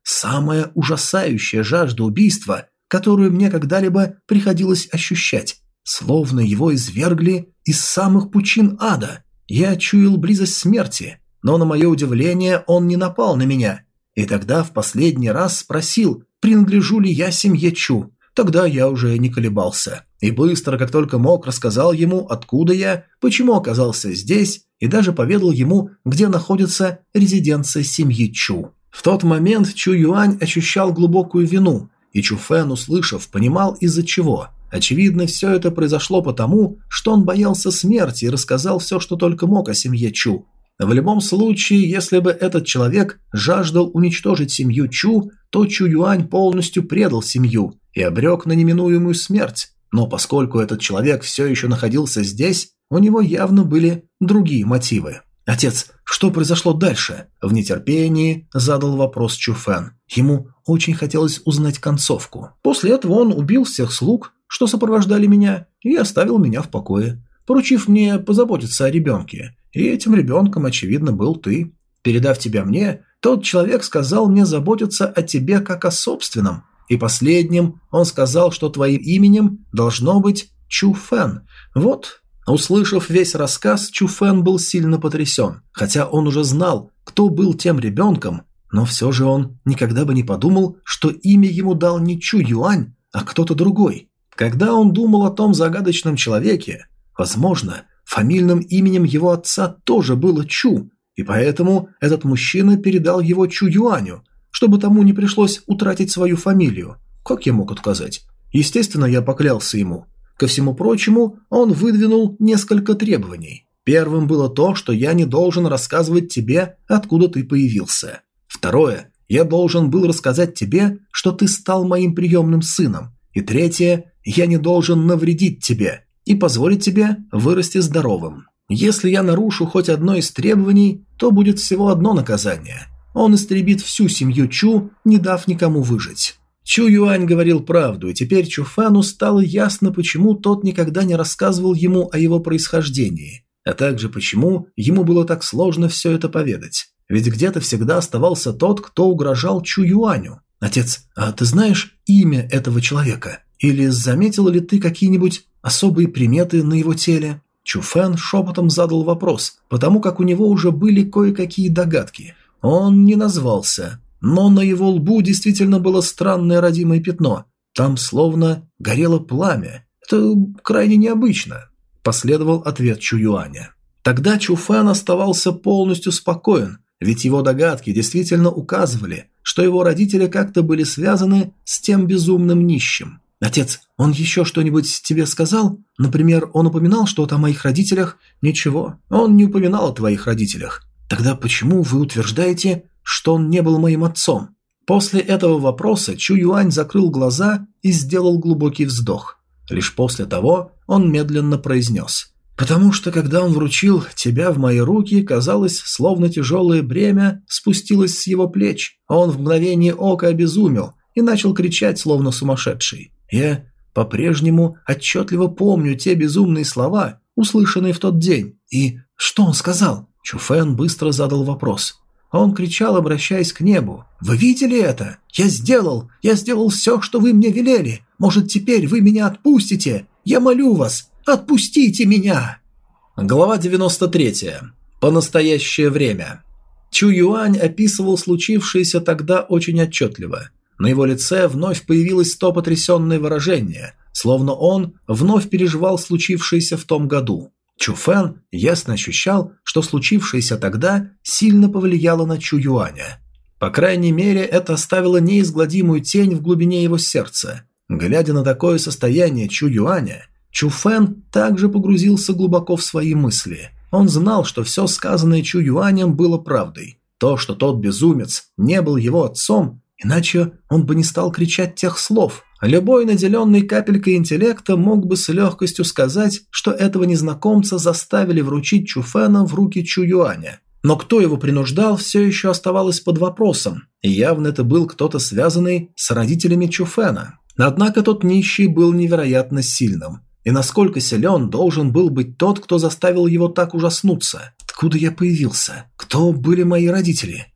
самая ужасающая жажда убийства, которую мне когда-либо приходилось ощущать. Словно его извергли из самых пучин ада. Я чуял близость смерти, но, на мое удивление, он не напал на меня. И тогда в последний раз спросил, принадлежу ли я семье Чу. Тогда я уже не колебался. И быстро, как только мог, рассказал ему, откуда я, почему оказался здесь, и даже поведал ему, где находится резиденция семьи Чу. В тот момент Чу Юань ощущал глубокую вину, и Чу Фэн, услышав, понимал, из-за чего. Очевидно, все это произошло потому, что он боялся смерти и рассказал все, что только мог о семье Чу. В любом случае, если бы этот человек жаждал уничтожить семью Чу, то Чу Юань полностью предал семью и обрек на неминуемую смерть. Но поскольку этот человек все еще находился здесь, у него явно были другие мотивы. «Отец, что произошло дальше?» В нетерпении задал вопрос Чу Фэн. Ему очень хотелось узнать концовку. После этого он убил всех слуг, что сопровождали меня, и оставил меня в покое, поручив мне позаботиться о ребенке. И этим ребенком, очевидно, был ты. Передав тебя мне, тот человек сказал мне заботиться о тебе как о собственном. И последним он сказал, что твоим именем должно быть Чу Фэн. Вот. Услышав весь рассказ, Чу Фэн был сильно потрясен, хотя он уже знал, кто был тем ребенком, но все же он никогда бы не подумал, что имя ему дал не Чу Юань, а кто-то другой. Когда он думал о том загадочном человеке, возможно, фамильным именем его отца тоже было Чу, и поэтому этот мужчина передал его Чу Юаню, чтобы тому не пришлось утратить свою фамилию. Как я мог отказать? Естественно, я поклялся ему. Ко всему прочему, он выдвинул несколько требований. Первым было то, что я не должен рассказывать тебе, откуда ты появился. Второе, я должен был рассказать тебе, что ты стал моим приемным сыном. И третье, я не должен навредить тебе и позволить тебе вырасти здоровым. Если я нарушу хоть одно из требований, то будет всего одно наказание. Он истребит всю семью Чу, не дав никому выжить. Чу Юань говорил правду, и теперь Чу Фэну стало ясно, почему тот никогда не рассказывал ему о его происхождении, а также почему ему было так сложно все это поведать. Ведь где-то всегда оставался тот, кто угрожал Чу Юаню. «Отец, а ты знаешь имя этого человека? Или заметил ли ты какие-нибудь особые приметы на его теле?» Чу Фэн шепотом задал вопрос, потому как у него уже были кое-какие догадки. Он не назвался, но на его лбу действительно было странное родимое пятно. Там словно горело пламя. Это крайне необычно. Последовал ответ Чу Юаня. Тогда Чу Фэн оставался полностью спокоен, ведь его догадки действительно указывали, что его родители как-то были связаны с тем безумным нищим. «Отец, он еще что-нибудь тебе сказал? Например, он упоминал что-то о моих родителях?» «Ничего, он не упоминал о твоих родителях. Тогда почему вы утверждаете, что он не был моим отцом?» После этого вопроса Чу Юань закрыл глаза и сделал глубокий вздох. Лишь после того он медленно произнес: «Потому что, когда он вручил тебя в мои руки, казалось, словно тяжелое бремя спустилось с его плеч, а он в мгновение ока обезумел и начал кричать, словно сумасшедший. Я по-прежнему отчетливо помню те безумные слова, услышанные в тот день. И что он сказал?» Чу Фэн быстро задал вопрос. Он кричал, обращаясь к небу: «Вы видели это? Я сделал! Я сделал все, что вы мне велели! Может, теперь вы меня отпустите? Я молю вас, отпустите меня!» Глава девяносто третья. По настоящее время. Чу Юань описывал случившееся тогда очень отчетливо. На его лице вновь появилось то потрясенное выражение, словно он вновь переживал случившееся в том году. Чу Фэн ясно ощущал, что случившееся тогда сильно повлияло на Чу Юаня. По крайней мере, это оставило неизгладимую тень в глубине его сердца. Глядя на такое состояние Чу Юаня, Чу Фэн также погрузился глубоко в свои мысли. Он знал, что все сказанное Чу Юанем было правдой. То, что тот безумец не был его отцом, иначе он бы не стал кричать тех слов. Любой наделенный капелькой интеллекта мог бы с легкостью сказать, что этого незнакомца заставили вручить Чу Фэна в руки Чу Юаня. Но кто его принуждал, все еще оставалось под вопросом, и явно это был кто-то, связанный с родителями Чу Фэна. Однако тот нищий был невероятно сильным. И насколько силен должен был быть тот, кто заставил его так ужаснуться? Откуда я появился? Кто были мои родители?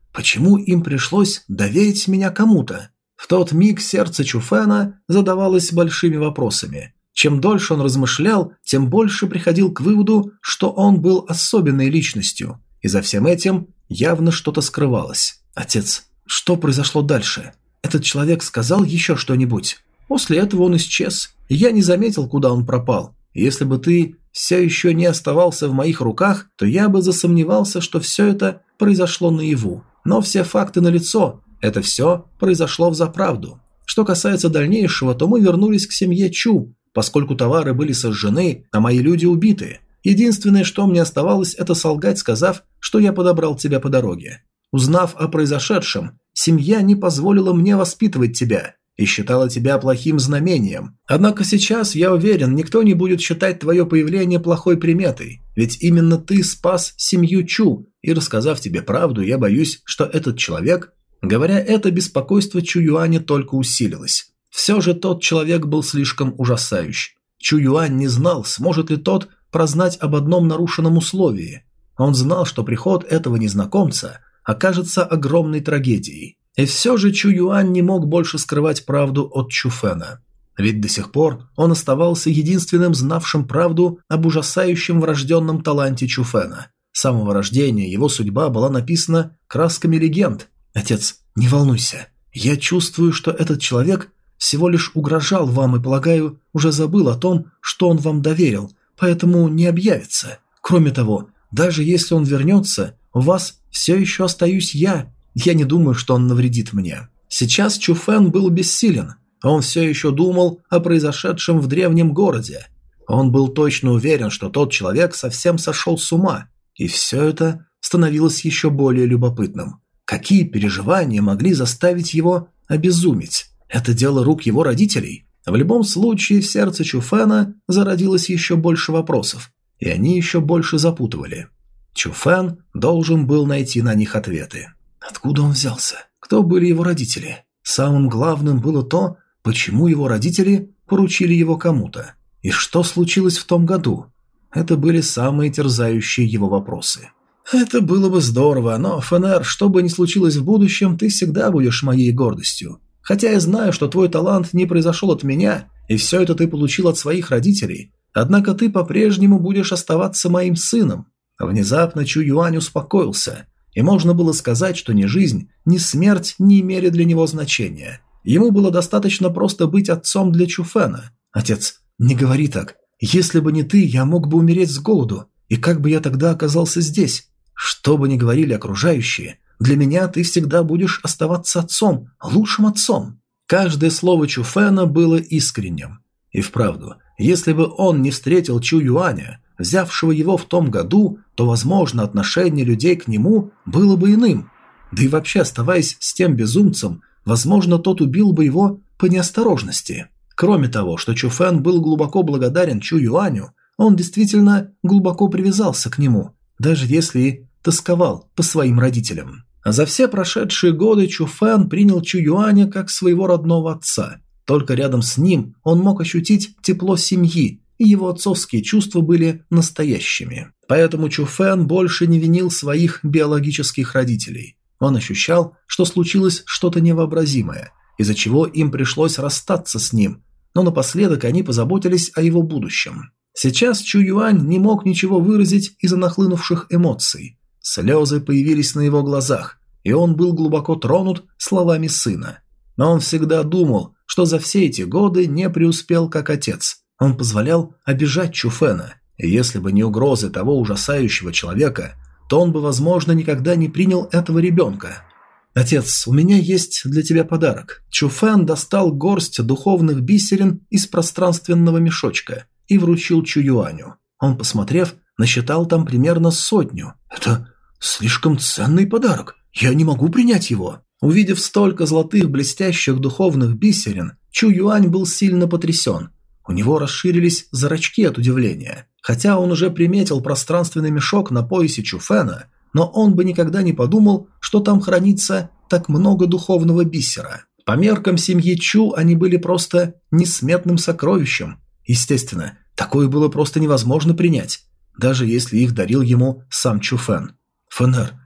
Почему им пришлось доверить меня кому-то? В тот миг сердце Чуфена задавалось большими вопросами. Чем дольше он размышлял, тем больше приходил к выводу, что он был особенной личностью, и за всем этим явно что-то скрывалось. «Отец, что произошло дальше? Этот человек сказал еще что-нибудь?» «После этого он исчез, и я не заметил, куда он пропал. Если бы ты все еще не оставался в моих руках, то я бы засомневался, что все это произошло наяву. Но все факты налицо, это все произошло взаправду. Что касается дальнейшего, то мы вернулись к семье Чу, поскольку товары были сожжены, а мои люди убиты. Единственное, что мне оставалось, это солгать, сказав, что я подобрал тебя по дороге. Узнав о произошедшем, семья не позволила мне воспитывать тебя и считала тебя плохим знамением. Однако сейчас, я уверен, никто не будет считать твое появление плохой приметой, ведь именно ты спас семью Чу, и рассказав тебе правду, я боюсь, что этот человек... Говоря это, беспокойство Чу Юаня только усилилось. Все же тот человек был слишком ужасающий. Чу Юань не знал, сможет ли тот прознать об одном нарушенном условии. Он знал, что приход этого незнакомца окажется огромной трагедией. И все же Чу Юань не мог больше скрывать правду от Чуфена. Ведь до сих пор он оставался единственным знавшим правду об ужасающем врожденном таланте Чуфена. С самого рождения его судьба была написана красками легенд. «Отец, не волнуйся. Я чувствую, что этот человек всего лишь угрожал вам и, полагаю, уже забыл о том, что он вам доверил, поэтому не объявится. Кроме того, даже если он вернется, у вас все еще остаюсь я. Я не думаю, что он навредит мне». Сейчас Чуфен был бессилен. Он все еще думал о произошедшем в древнем городе. Он был точно уверен, что тот человек совсем сошел с ума, и все это становилось еще более любопытным. Какие переживания могли заставить его обезуметь? Это дело рук его родителей? В любом случае, в сердце Чуфена зародилось еще больше вопросов, и они еще больше запутывали. Чуфен должен был найти на них ответы. Откуда он взялся? Кто были его родители? Самым главным было то, почему его родители поручили его кому-то. И что случилось в том году? Это были самые терзающие его вопросы. «Это было бы здорово, но, Фенер, что бы ни случилось в будущем, ты всегда будешь моей гордостью. Хотя я знаю, что твой талант не произошел от меня, и все это ты получил от своих родителей, однако ты по-прежнему будешь оставаться моим сыном». Внезапно Чу Юань успокоился, и можно было сказать, что ни жизнь, ни смерть не имели для него значения. Ему было достаточно просто быть отцом для Чуфена. «Отец, не говори так. Если бы не ты, я мог бы умереть с голоду, и как бы я тогда оказался здесь? Что бы ни говорили окружающие, для меня ты всегда будешь оставаться отцом, лучшим отцом». Каждое слово Чуфена было искренним. И вправду, если бы он не встретил Чу Юаня, взявшего его в том году, то, возможно, отношение людей к нему было бы иным. Да и вообще, оставаясь с тем безумцем, возможно, тот убил бы его по неосторожности. Кроме того, что Чуфен был глубоко благодарен Чу Юаню, он действительно глубоко привязался к нему, даже если и тосковал по своим родителям. А за все прошедшие годы Чуфен принял Чу Юаня как своего родного отца. Только рядом с ним он мог ощутить тепло семьи, и его отцовские чувства были настоящими. Поэтому Чуфен больше не винил своих биологических родителей. Он ощущал, что случилось что-то невообразимое, из-за чего им пришлось расстаться с ним, но напоследок они позаботились о его будущем. Сейчас Чу Юань не мог ничего выразить из-за нахлынувших эмоций. Слезы появились на его глазах, и он был глубоко тронут словами сына. Но он всегда думал, что за все эти годы не преуспел как отец. Он позволял обижать Чуфена, и если бы не угрозы того ужасающего человека, то он бы, возможно, никогда не принял этого ребенка. «Отец, у меня есть для тебя подарок». Чуфен достал горсть духовных бисерин из пространственного мешочка и вручил Чу Юаню. Он, посмотрев, насчитал там примерно сотню. «Это слишком ценный подарок. Я не могу принять его». Увидев столько золотых блестящих духовных бисерин, Чу Юань был сильно потрясен. У него расширились зрачки от удивления. Хотя он уже приметил пространственный мешок на поясе Чуфена, но он бы никогда не подумал, что там хранится так много духовного бисера. По меркам семьи Чу они были просто несметным сокровищем. Естественно, такое было просто невозможно принять, даже если их дарил ему сам Чуфен. «Фенер,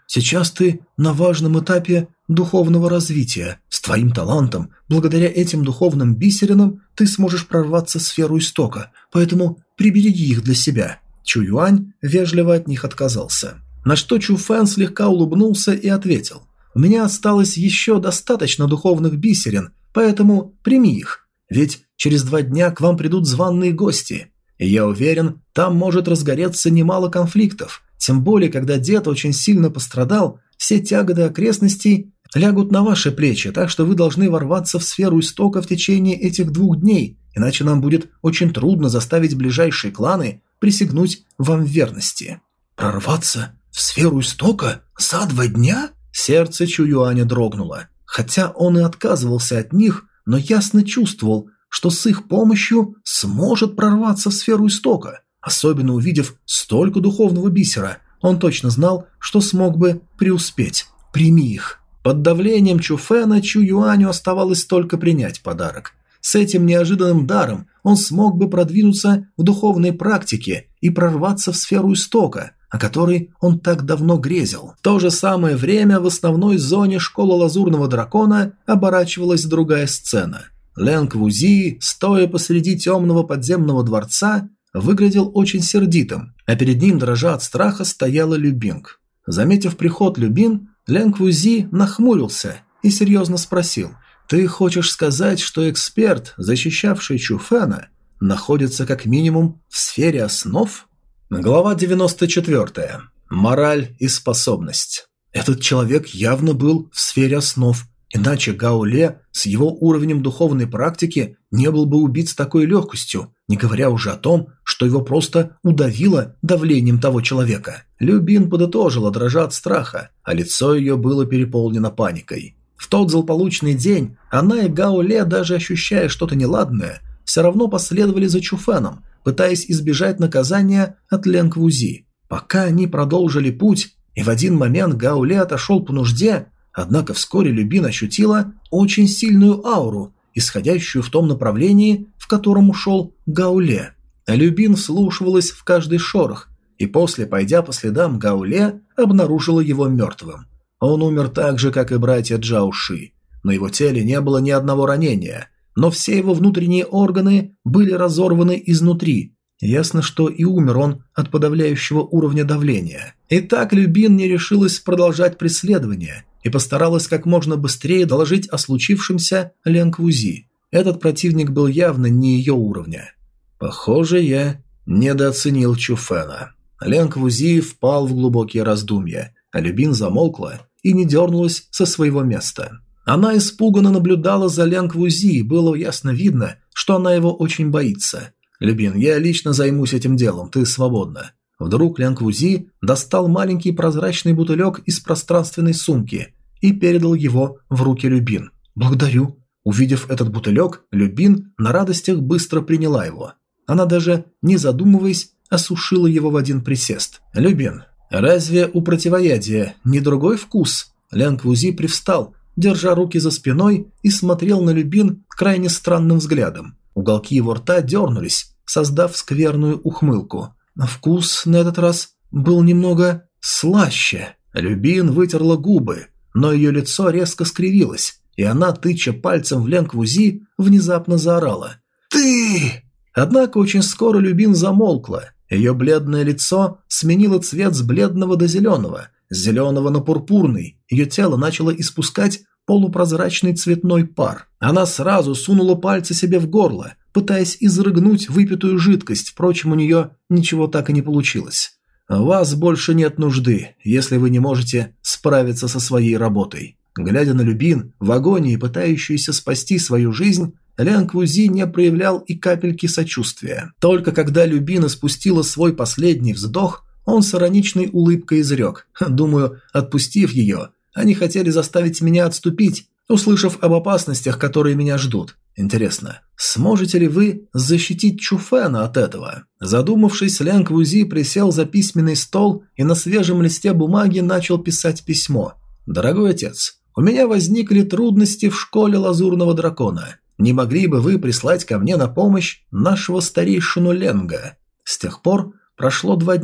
сейчас ты на важном этапе духовного развития. С твоим талантом, благодаря этим духовным бисеринам, ты сможешь прорваться в сферу истока, поэтому прибереги их для себя». Чу Юань вежливо от них отказался. На что Чу Фэн слегка улыбнулся и ответил: «У меня осталось еще достаточно духовных бисерин, поэтому прими их, ведь через два дня к вам придут званые гости, и я уверен, там может разгореться немало конфликтов, тем более, когда дед очень сильно пострадал, все тяготы окрестностей лягут на ваши плечи, так что вы должны ворваться в сферу истока в течение этих двух дней, иначе нам будет очень трудно заставить ближайшие кланы присягнуть вам в верности». «Прорваться в сферу истока за два дня?» Сердце Чу Юаня дрогнуло. Хотя он и отказывался от них, но ясно чувствовал, что с их помощью сможет прорваться в сферу истока. Особенно увидев столько духовного бисера, он точно знал, что смог бы преуспеть. «Прими их». Под давлением Чу Фэна Чу Юаню оставалось только принять подарок. С этим неожиданным даром он смог бы продвинуться в духовной практике и прорваться в сферу истока, о которой он так давно грезил. В то же самое время в основной зоне школы Лазурного Дракона оборачивалась другая сцена. Лэнг Вузи, стоя посреди темного подземного дворца, выглядел очень сердитым, а перед ним, дрожа от страха, стояла Любинг. Заметив приход Любин, Лэнг Вузи нахмурился и серьезно спросил: «Ты хочешь сказать, что эксперт, защищавший Чу Фэна, находится как минимум в сфере основ?» Глава девяносто четвёртая. Мораль и способность. Этот человек явно был в сфере основ, иначе Гао Ле с его уровнем духовной практики не был бы убит с такой легкостью, не говоря уже о том, что его просто удавило давлением того человека. Любин подытожила, дрожа от страха, а лицо ее было переполнено паникой. В тот злополучный день она и Гао Ле, даже ощущая что-то неладное, все равно последовали за Чу Фэном, пытаясь избежать наказания от Лэнг Вузи. Пока они продолжили путь, и в один момент Гао Ле отошел по нужде, однако вскоре Любин ощутила очень сильную ауру, исходящую в том направлении, в котором ушел Гао Ле. Любин вслушивалась в каждый шорох, и после, пойдя по следам Гао Ле, обнаружила его мертвым. Он умер так же, как и братья Джао Ши. На его теле не было ни одного ранения, но все его внутренние органы были разорваны изнутри. Ясно, что и умер он от подавляющего уровня давления. Итак, Любин не решилась продолжать преследование и постаралась как можно быстрее доложить о случившемся Лэнг Вузи. Этот противник был явно не ее уровня. Похоже, я недооценил Чу Фэна. Лэнг Вузи впал в глубокие раздумья, а Любин замолкла и не дернулась со своего места. Она испуганно наблюдала за Лянг Вузи, и было ясно видно, что она его очень боится. «Любин, я лично займусь этим делом, ты свободна». Вдруг Лянг Вузи достал маленький прозрачный бутылек из пространственной сумки и передал его в руки Любин. «Благодарю». Увидев этот бутылек, Любин на радостях быстро приняла его. Она даже, не задумываясь, осушила его в один присест. «Любин, разве у противоядия не другой вкус?» Лянг Вузи привстал, держа руки за спиной, и смотрел на Любин крайне странным взглядом. Уголки его рта дернулись, создав скверную ухмылку. Вкус на этот раз был немного слаще. Любин вытерла губы, но ее лицо резко скривилось, и она, тыча пальцем в Лянг Вузи, внезапно заорала: «Ты!». Однако очень скоро Любин замолкла. Ее бледное лицо сменило цвет с бледного до зеленого, с зеленого на пурпурный. Ее тело начало испускать полупрозрачный цветной пар. Она сразу сунула пальцы себе в горло, пытаясь изрыгнуть выпитую жидкость, впрочем, у нее ничего так и не получилось. «У вас больше нет нужды, если вы не можете справиться со своей работой». Глядя на Любин, в агонии, пытающуюся спасти свою жизнь, Лянг Вузи не проявлял и капельки сочувствия. Только когда Любин испустила свой последний вздох, он с ироничной улыбкой изрек: «Думаю, отпустив ее, они хотели заставить меня отступить, услышав об опасностях, которые меня ждут. Интересно, сможете ли вы защитить Чу Фэна от этого?» Задумавшись, Лянг Вузи присел за письменный стол и на свежем листе бумаги начал писать письмо. «Дорогой отец, у меня возникли трудности в школе Лазурного Дракона. Не могли бы вы прислать ко мне на помощь нашего старейшину Ленга?» С тех пор прошло два дня,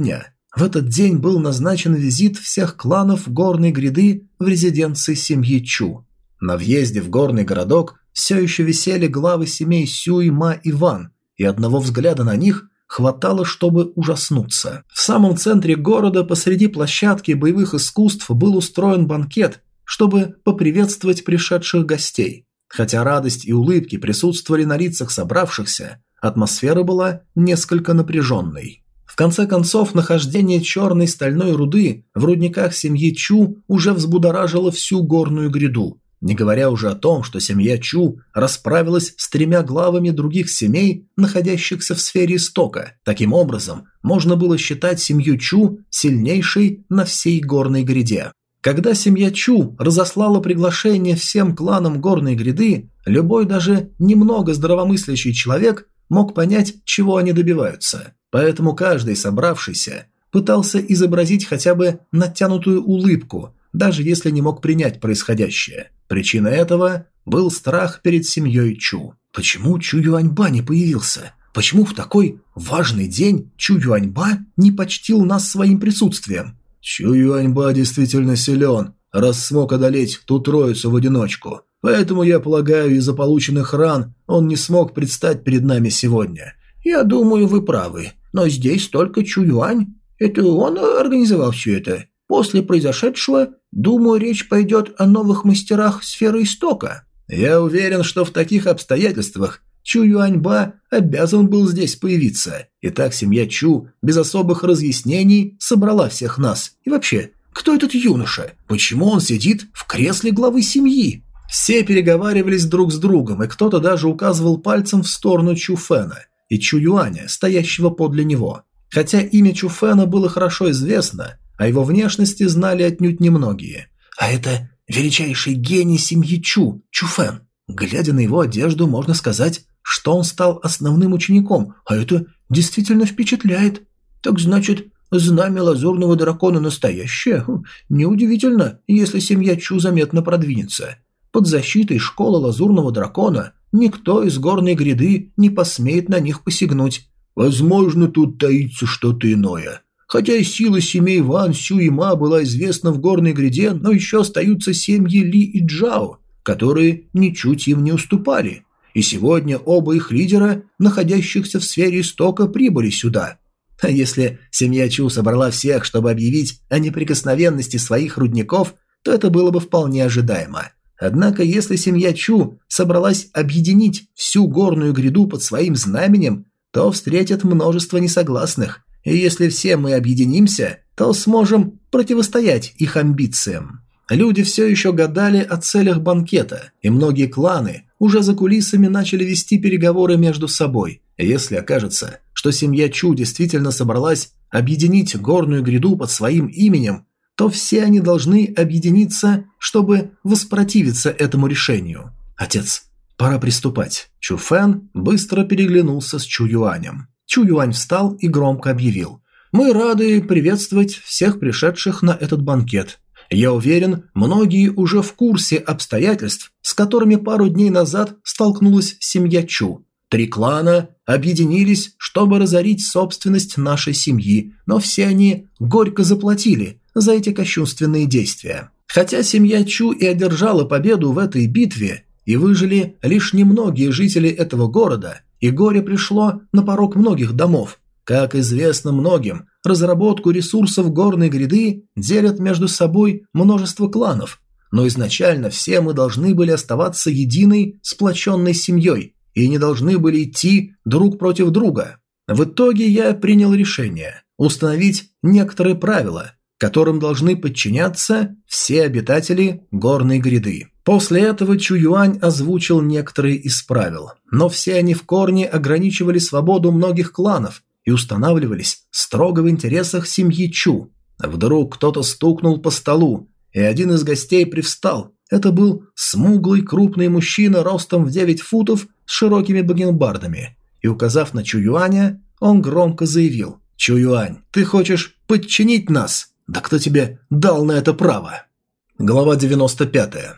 В этот день был назначен визит всех кланов горной гряды в резиденции семьи Чу. На въезде в горный городок все еще висели главы семей Сюй, Ма и Ван, и одного взгляда на них хватало, чтобы ужаснуться. В самом центре города, посреди площадки боевых искусств, был устроен банкет, чтобы поприветствовать пришедших гостей. Хотя радость и улыбки присутствовали на лицах собравшихся, атмосфера была несколько напряженной. В конце концов, нахождение черной стальной руды в рудниках семьи Чу уже взбудоражило всю горную гряду, не говоря уже о том, что семья Чу расправилась с тремя главами других семей, находящихся в сфере истока. Таким образом, можно было считать семью Чу сильнейшей на всей горной гряде. Когда семья Чу разослала приглашение всем кланам горной гряды, любой даже немного здравомыслящий человек мог понять, чего они добиваются. Поэтому каждый собравшийся пытался изобразить хотя бы натянутую улыбку, даже если не мог принять происходящее. Причиной этого был страх перед семьей Чу. Почему Чу Юаньба не появился? Почему в такой важный день Чу Юаньба не почтил нас своим присутствием? Чу Юаньба действительно силен, раз смог одолеть ту троицу в одиночку. Поэтому, я полагаю, из-за полученных ран он не смог предстать перед нами сегодня. Я думаю, вы правы. Но здесь только Чу Юань. Это он организовал все это. После произошедшего, думаю, речь пойдет о новых мастерах сферы истока. Я уверен, что в таких обстоятельствах Чу Юаньба обязан был здесь появиться. Итак, семья Чу без особых разъяснений собрала всех нас. И вообще, кто этот юноша? Почему он сидит в кресле главы семьи? Все переговаривались друг с другом, и кто-то даже указывал пальцем в сторону Чу Фэна и Чу Юаня, стоящего подле него. Хотя имя Чу Фэна было хорошо известно, о его внешности знали отнюдь немногие. А это величайший гений семьи Чу, Чу Фэн. Глядя на его одежду, можно сказать, что он стал основным учеником, а это действительно впечатляет. Так значит, знамя лазурного дракона настоящее? Неудивительно, если семья Чу заметно продвинется. Под защитой школы лазурного дракона никто из горной гряды не посмеет на них посягнуть. Возможно, тут таится что-то иное. Хотя и сила семей Ван, Сю и Ма была известна в горной гряде, но еще остаются семьи Ли и Джао, которые ничуть им не уступали. И сегодня оба их лидера, находящихся в сфере истока, прибыли сюда. А если семья Чу собрала всех, чтобы объявить о неприкосновенности своих рудников, то это было бы вполне ожидаемо. Однако, если семья Чу собралась объединить всю горную гряду под своим знаменем, то встретят множество несогласных. И если все мы объединимся, то сможем противостоять их амбициям. Люди все еще гадали о целях банкета, и многие кланы уже за кулисами начали вести переговоры между собой. Если окажется, что семья Чу действительно собралась объединить горную гряду под своим именем, то все они должны объединиться, чтобы воспротивиться этому решению. Отец, пора приступать. Чу Фэн быстро переглянулся с Чу Юанем. Чу Юань встал и громко объявил: «Мы рады приветствовать всех пришедших на этот банкет. Я уверен, многие уже в курсе обстоятельств, с которыми пару дней назад столкнулась семья Чу. Три клана объединились, чтобы разорить собственность нашей семьи, но все они горько заплатили за эти кощунственные действия. Хотя семья Чу и одержала победу в этой битве, и выжили лишь немногие жители этого города, и горе пришло на порог многих домов. Как известно многим, разработку ресурсов горной гряды делят между собой множество кланов, но изначально все мы должны были оставаться единой, сплоченной семьей и не должны были идти друг против друга. В итоге я принял решение установить некоторые правила, которым должны подчиняться все обитатели горной гряды. После этого Чу Юань озвучил некоторые из правил, но все они в корне ограничивали свободу многих кланов и устанавливались строго в интересах семьи Чу. Вдруг кто-то стукнул по столу, и один из гостей привстал. Это был смуглый крупный мужчина ростом в девять футов с широкими бакенбардами, и, указав на Чу Юаня, он громко заявил: «Чу Юань, ты хочешь подчинить нас? Да кто тебе дал на это право?» Глава девяносто пятая.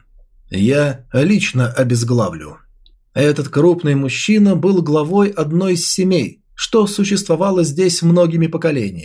Я лично обезглавлю. Этот крупный мужчина был главой одной из семей, что существовало здесь многими поколениями.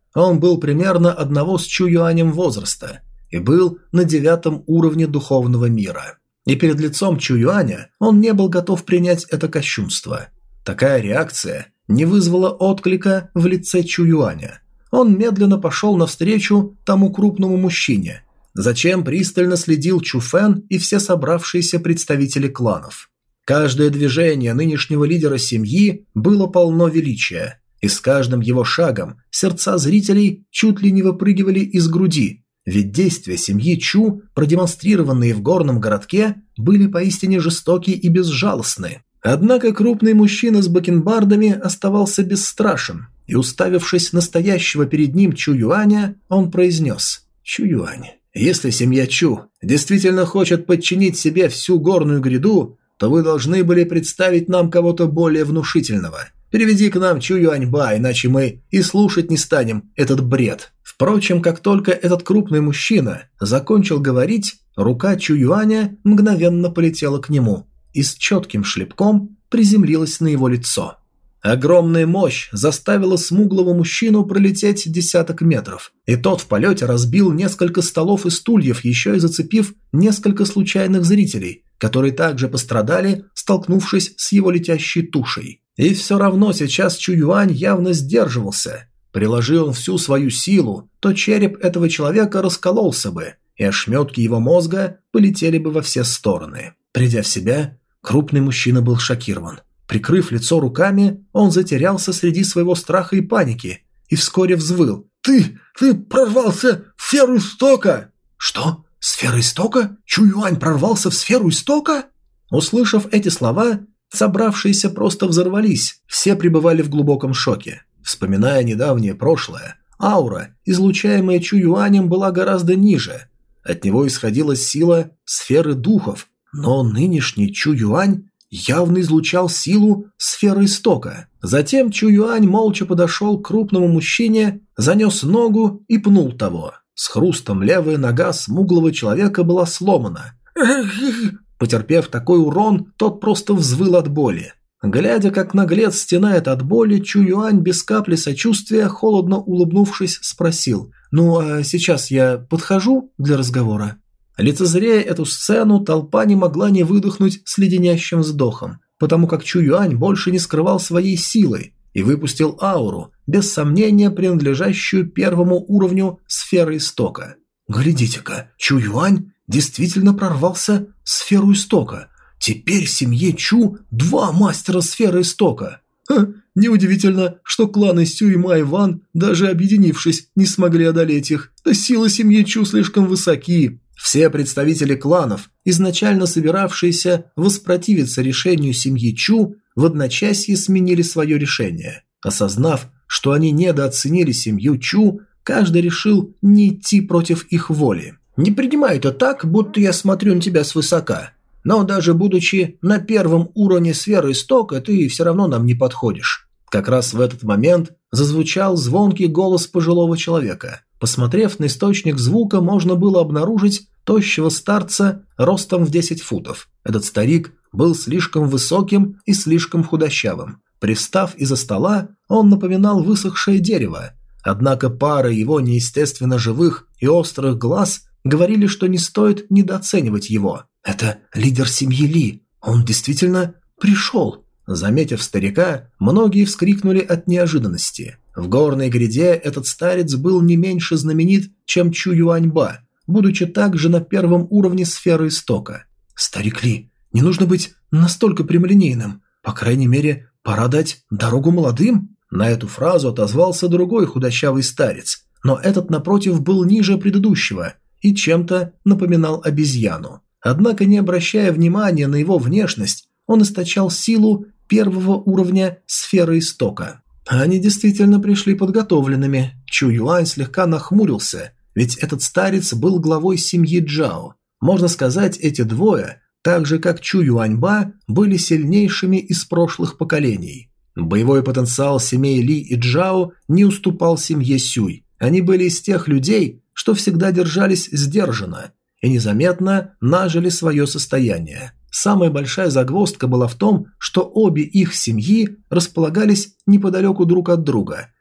Он был примерно одного с Чу Юанем возраста и был на девятом уровне духовного мира. И перед лицом Чу Юаня он не был готов принять это кощунство. Такая реакция не вызвала отклика в лице Чу Юаня. Он медленно пошел навстречу тому крупному мужчине, зачем пристально следил Чу Фэн и все собравшиеся представители кланов. Каждое движение нынешнего лидера семьи было полно величия, и с каждым его шагом сердца зрителей чуть ли не выпрыгивали из груди, ведь действия семьи Чу, продемонстрированные в горном городке, были поистине жестоки и безжалостны. Однако крупный мужчина с бакенбардами оставался бесстрашен, и, уставившись на стоящего перед ним Чу Юаня, он произнес: «Чу Юань, если семья Чу действительно хочет подчинить себе всю горную гряду, то вы должны были представить нам кого-то более внушительного. Переведи к нам Чу Юаньба, иначе мы и слушать не станем этот бред». Впрочем, как только этот крупный мужчина закончил говорить, рука Чу Юаня мгновенно полетела к нему и с четким шлепком приземлилась на его лицо. Огромная мощь заставила смуглого мужчину пролететь десяток метров, и тот в полете разбил несколько столов и стульев, еще и зацепив несколько случайных зрителей, которые также пострадали, столкнувшись с его летящей тушей. И все равно сейчас Чу Юань явно сдерживался. Приложил он всю свою силу, то череп этого человека раскололся бы, и ошметки его мозга полетели бы во все стороны. Придя в себя, крупный мужчина был шокирован. Прикрыв лицо руками, он затерялся среди своего страха и паники и вскоре взвыл. «Ты, ты прорвался в сферу истока!» «Что? Сфера истока? Чу Юань прорвался в сферу истока?» Услышав эти слова, собравшиеся просто взорвались, все пребывали в глубоком шоке. Вспоминая недавнее прошлое, аура, излучаемая Чу Юанем, была гораздо ниже. От него исходила сила сферы духов, но нынешний Чу Юань явно излучал силу сферы истока. Затем Чу Юань молча подошел к крупному мужчине, занес ногу и пнул того. С хрустом левая нога смуглого человека была сломана. Потерпев такой урон, тот просто взвыл от боли. Глядя, как наглец стенает от боли, Чу Юань без капли сочувствия, холодно улыбнувшись, спросил: «Ну, а сейчас я подхожу для разговора?» Лицезрея эту сцену, толпа не могла не выдохнуть с леденящим вздохом, потому как Чу Юань больше не скрывал своей силой и выпустил ауру, без сомнения принадлежащую первому уровню сферы истока. «Глядите-ка, Чу Юань действительно прорвался в сферу истока. Теперь в семье Чу два мастера сферы истока. Ха, неудивительно, что кланы Сю и Май Ван, даже объединившись, не смогли одолеть их. Да силы семьи Чу слишком высоки». Все представители кланов, изначально собиравшиеся воспротивиться решению семьи Чу, в одночасье сменили свое решение. Осознав, что они недооценили семью Чу, каждый решил не идти против их воли. «Не принимай это так, будто я смотрю на тебя свысока. Но даже будучи на первом уровне сферы истока, ты все равно нам не подходишь». Как раз в этот момент зазвучал звонкий голос пожилого человека. Посмотрев на источник звука, можно было обнаружить тощего старца ростом в десять футов. Этот старик был слишком высоким и слишком худощавым. Привстав из-за стола, он напоминал высохшее дерево. Однако пара его неестественно живых и острых глаз говорили, что не стоит недооценивать его. «Это лидер семьи Ли. Он действительно пришел». Заметив старика, многие вскрикнули от неожиданности. В горной гряде этот старец был не меньше знаменит, чем Чу Юаньба, будучи также на первом уровне сферы истока. «Старик Ли, не нужно быть настолько прямолинейным. По крайней мере, пора дать дорогу молодым». На эту фразу отозвался другой худощавый старец, но этот, напротив, был ниже предыдущего и чем-то напоминал обезьяну. Однако, не обращая внимания на его внешность, он источал силу первого уровня сферы истока. Они действительно пришли подготовленными. Чу Юань слегка нахмурился, ведь этот старец был главой семьи Джао. Можно сказать, эти двое, так же как Чу Юаньба, были сильнейшими из прошлых поколений. Боевой потенциал семей Ли и Джао не уступал семье Сюй. Они были из тех людей, что всегда держались сдержанно и незаметно нажили свое состояние. Самая большая загвоздка была в том, что обе их семьи располагались неподалеку друг от друга,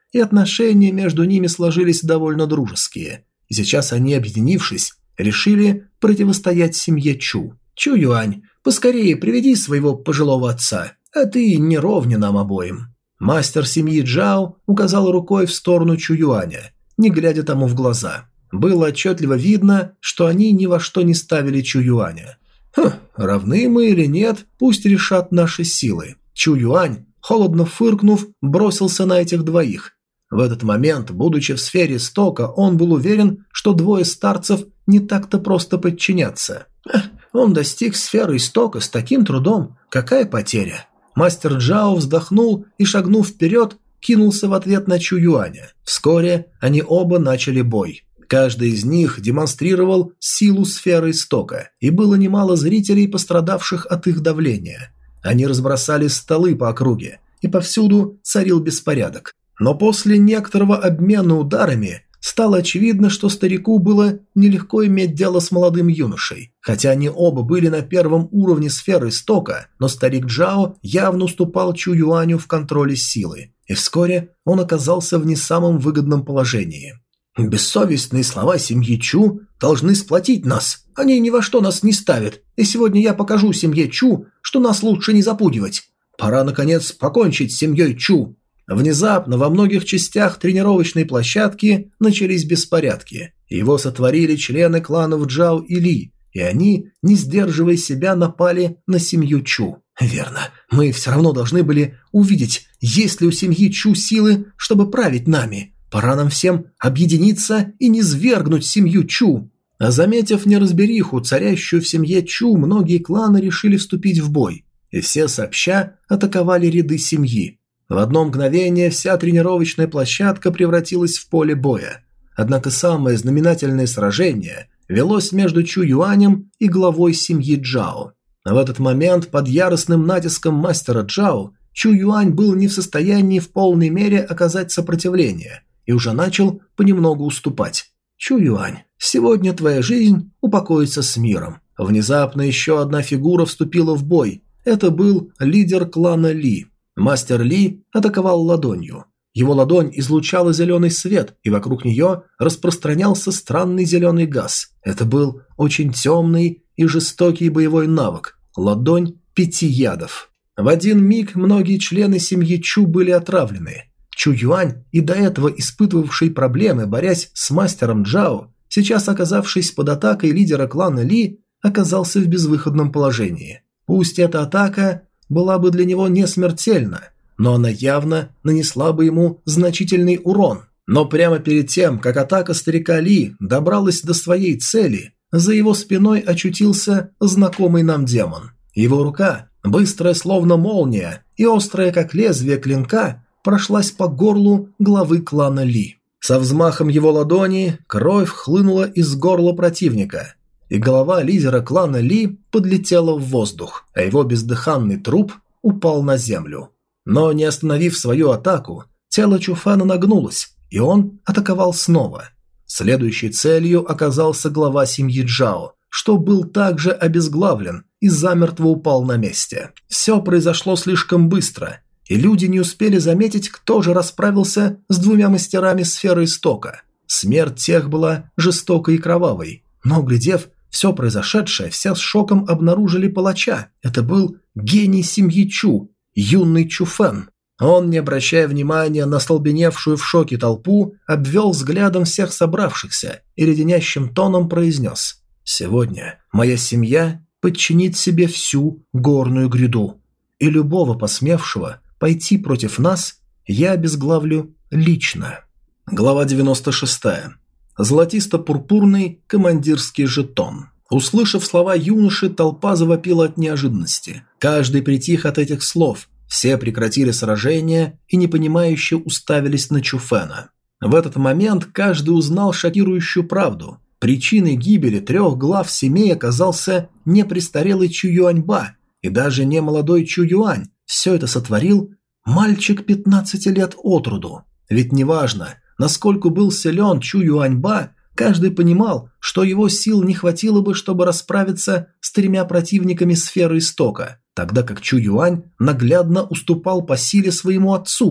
и отношения между ними сложились довольно дружеские. И сейчас они, объединившись, решили противостоять семье Чу. «Чу Юань, поскорее приведи своего пожилого отца, а ты не ровня нам обоим». Мастер семьи Джао указал рукой в сторону Чу Юаня, не глядя тому в глаза. Было отчетливо видно, что они ни во что не ставили Чу Юаня. «Хм, равны мы или нет, пусть решат наши силы». Чу Юань, холодно фыркнув, бросился на этих двоих. В этот момент, будучи в сфере истока, он был уверен, что двое старцев не так-то просто подчинятся. Эх, он достиг сферы истока с таким трудом, какая потеря? Мастер Джао вздохнул и, шагнув вперед, кинулся в ответ на Чу Юаня. Вскоре они оба начали бой. Каждый из них демонстрировал силу сферы истока, и было немало зрителей, пострадавших от их давления. Они разбросали столы по округе, и повсюду царил беспорядок. Но после некоторого обмена ударами стало очевидно, что старику было нелегко иметь дело с молодым юношей. Хотя они оба были на первом уровне сферы истока, но старик Джао явно уступал Чу Юаню в контроле силы, и вскоре он оказался в не самом выгодном положении. «Бессовестные слова семьи Чу должны сплотить нас. Они ни во что нас не ставят, и сегодня я покажу семье Чу, что нас лучше не запугивать. Пора, наконец, покончить с семьей Чу». Внезапно во многих частях тренировочной площадки начались беспорядки. Его сотворили члены кланов Джао и Ли, и они, не сдерживая себя, напали на семью Чу. «Верно, мы все равно должны были увидеть, есть ли у семьи Чу силы, чтобы править нами. Пора нам всем объединиться и низвергнуть семью Чу». А заметив неразбериху, царящую в семье Чу, многие кланы решили вступить в бой, и все сообща атаковали ряды семьи. В одно мгновение вся тренировочная площадка превратилась в поле боя. Однако самое знаменательное сражение велось между Чу Юанем и главой семьи Джао. В этот момент под яростным натиском мастера Джао Чу Юань был не в состоянии в полной мере оказать сопротивление и уже начал понемногу уступать. «Чу Юань, сегодня твоя жизнь упокоится с миром». Внезапно еще одна фигура вступила в бой. Это был лидер клана Ли. Мастер Ли атаковал ладонью. Его ладонь излучала зеленый свет, и вокруг нее распространялся странный зеленый газ. Это был очень темный и жестокий боевой навык – ладонь пяти ядов. В один миг многие члены семьи Чу были отравлены. Чу Юань, и до этого испытывавший проблемы, борясь с мастером Джао, сейчас оказавшись под атакой лидера клана Ли, оказался в безвыходном положении. Пусть эта атака была бы для него не смертельна, но она явно нанесла бы ему значительный урон. Но прямо перед тем, как атака старика Ли добралась до своей цели, за его спиной очутился знакомый нам демон. Его рука, быстрая словно молния и острая как лезвие клинка, прошлась по горлу главы клана Ли. Со взмахом его ладони кровь хлынула из горла противника, и голова лидера клана Ли подлетела в воздух, а его бездыханный труп упал на землю. Но не остановив свою атаку, тело Чуфена нагнулось, и он атаковал снова. Следующей целью оказался глава семьи Джао, что был также обезглавлен и замертво упал на месте. Все произошло слишком быстро, и люди не успели заметить, кто же расправился с двумя мастерами сферы истока. Смерть тех была жестокой и кровавой, но, глядев все произошедшее, все с шоком обнаружили палача. Это был гений семьи Чу, юный Чуфен. Он, не обращая внимания на столбеневшую в шоке толпу, обвел взглядом всех собравшихся и леденящим тоном произнес: «Сегодня моя семья подчинит себе всю горную гряду, и любого посмевшего пойти против нас я обезглавлю лично». Глава девяносто шестая. Золотисто-пурпурный командирский жетон. Услышав слова юноши, толпа завопила от неожиданности. Каждый притих от этих слов. Все прекратили сражение и непонимающе уставились на Чуфена. В этот момент каждый узнал шокирующую правду. Причиной гибели трех глав семей оказался не престарелый Чу Юаньба и даже не молодой Чу Юань. Все это сотворил мальчик пятнадцати лет от роду. Ведь неважно, насколько был силен Чу Юаньба, каждый понимал, что его сил не хватило бы, чтобы расправиться с тремя противниками сферы истока, тогда как Чу Юань наглядно уступал по силе своему отцу.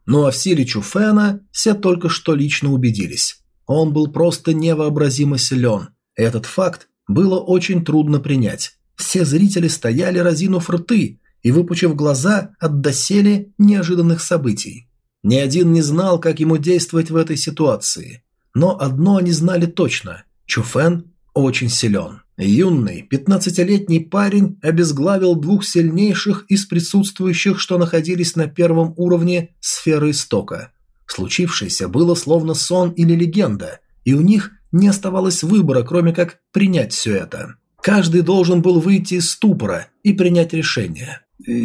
Ну а в силе Чуфэна все только что лично убедились. Он был просто невообразимо силен. Этот факт было очень трудно принять. Все зрители стояли, разинув рты и выпучив глаза от доселе неожиданных событий. Ни один не знал, как ему действовать в этой ситуации. Но одно они знали точно – Чуфэн очень силен. Юный, пятнадцатилетний парень обезглавил двух сильнейших из присутствующих, что находились на первом уровне сферы истока. Случившееся было словно сон или легенда, и у них не оставалось выбора, кроме как принять все это. Каждый должен был выйти из ступора и принять решение.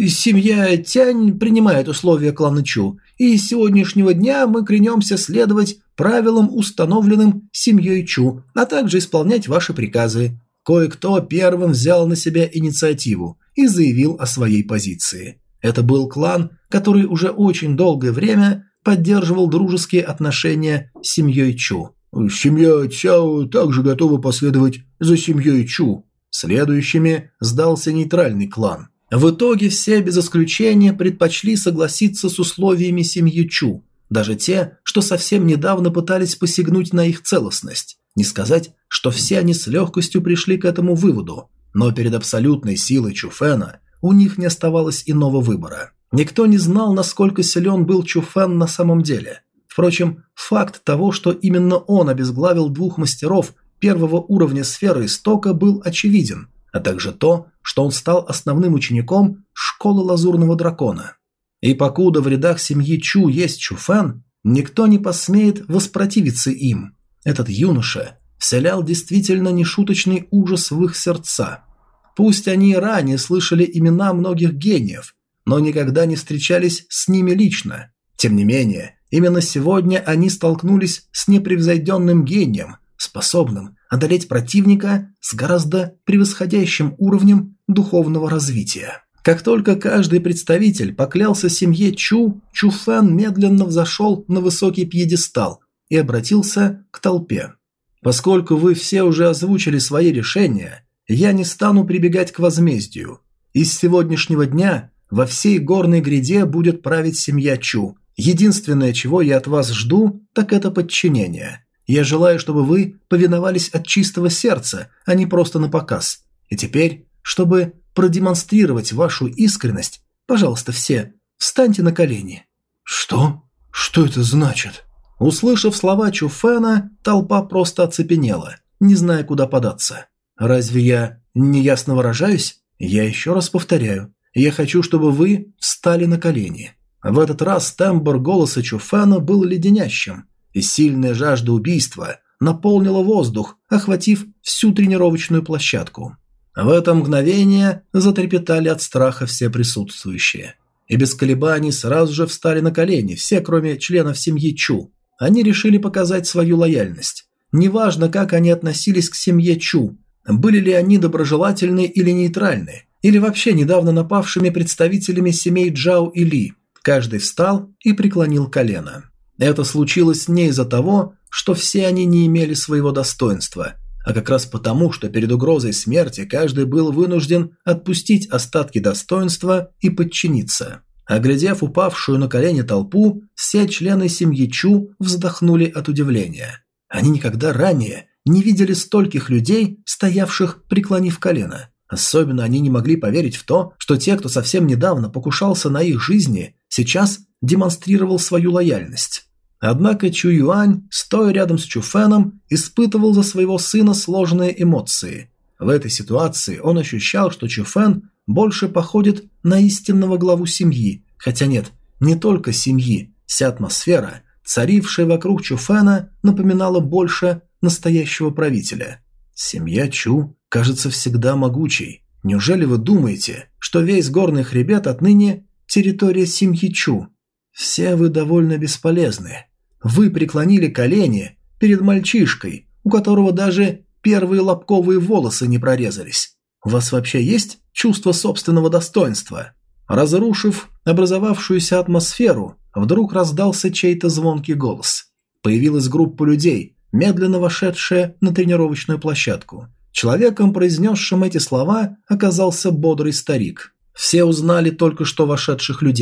Семья Тянь принимает условия клана Чу, и с сегодняшнего дня мы клянемся следовать правилам, установленным семьей Чу, а также исполнять ваши приказы. Кое-кто первым взял на себя инициативу и заявил о своей позиции. Это был клан, который уже очень долгое время поддерживал дружеские отношения с семьей Чу. Семья Цяо также готова последовать за семьей Чу. Следующими сдался нейтральный клан. В итоге все без исключения предпочли согласиться с условиями семьи Чу, даже те, что совсем недавно пытались посягнуть на их целостность. Не сказать, что все они с легкостью пришли к этому выводу, но перед абсолютной силой Чуфэна у них не оставалось иного выбора. Никто не знал, насколько силен был Чуфэн на самом деле. Впрочем, факт того, что именно он обезглавил двух мастеров первого уровня сферы истока, был очевиден, а также то, что он стал основным учеником школы Лазурного Дракона. И покуда в рядах семьи Чу есть Чуфэн, никто не посмеет воспротивиться им. Этот юноша вселял действительно нешуточный ужас в их сердца. Пусть они и ранее слышали имена многих гениев, но никогда не встречались с ними лично. Тем не менее, именно сегодня они столкнулись с непревзойденным гением, способным одолеть противника с гораздо превосходящим уровнем духовного развития. Как только каждый представитель поклялся семье Чу, Чуфэн медленно взошел на высокий пьедестал и обратился к толпе. «Поскольку вы все уже озвучили свои решения, я не стану прибегать к возмездию. Из сегодняшнего дня во всей горной гряде будет править семья Чу. Единственное, чего я от вас жду, так это подчинение. Я желаю, чтобы вы повиновались от чистого сердца, а не просто напоказ. И теперь, чтобы продемонстрировать вашу искренность, пожалуйста, все, встаньте на колени». «Что? Что это значит?» Услышав слова Чуфэна, толпа просто оцепенела, не зная, куда податься. «Разве я неясно выражаюсь? Я еще раз повторяю. Я хочу, чтобы вы встали на колени». В этот раз тембр голоса Чуфэна был леденящим, и сильная жажда убийства наполнила воздух, охватив всю тренировочную площадку. В это мгновение затрепетали от страха все присутствующие. И без колебаний сразу же встали на колени, все, кроме членов семьи Чу. Они решили показать свою лояльность. Неважно, как они относились к семье Чу, были ли они доброжелательны или нейтральны, или вообще недавно напавшими представителями семей Джао и Ли. Каждый встал и преклонил колено. Это случилось не из-за того, что все они не имели своего достоинства, а как раз потому, что перед угрозой смерти каждый был вынужден отпустить остатки достоинства и подчиниться. Оглядев упавшую на колени толпу, все члены семьи Чу вздохнули от удивления. Они никогда ранее не видели стольких людей, стоявших, преклонив колено. Особенно они не могли поверить в то, что те, кто совсем недавно покушался на их жизни, сейчас демонстрировал свою лояльность. Однако Чу Юань, стоя рядом с Чуфэном, испытывал за своего сына сложные эмоции. В этой ситуации он ощущал, что Чуфэн больше походит на истинного главу семьи, хотя нет, не только семьи, вся атмосфера, царившая вокруг Чуфэна, напоминала больше настоящего правителя. Семья Чу кажется всегда могучей. Неужели вы думаете, что весь горный хребет отныне территория семьи Чу? Все вы довольно бесполезны. Вы преклонили колени перед мальчишкой, у которого даже первые лобковые волосы не прорезались. У вас вообще есть чувство собственного достоинства? Разрушив образовавшуюся атмосферу, вдруг раздался чей-то звонкий голос. Появилась группа людей, медленно вошедшая на тренировочную площадку. Человеком, произнесшим эти слова, оказался бодрый старик. Все узнали только что вошедших людей.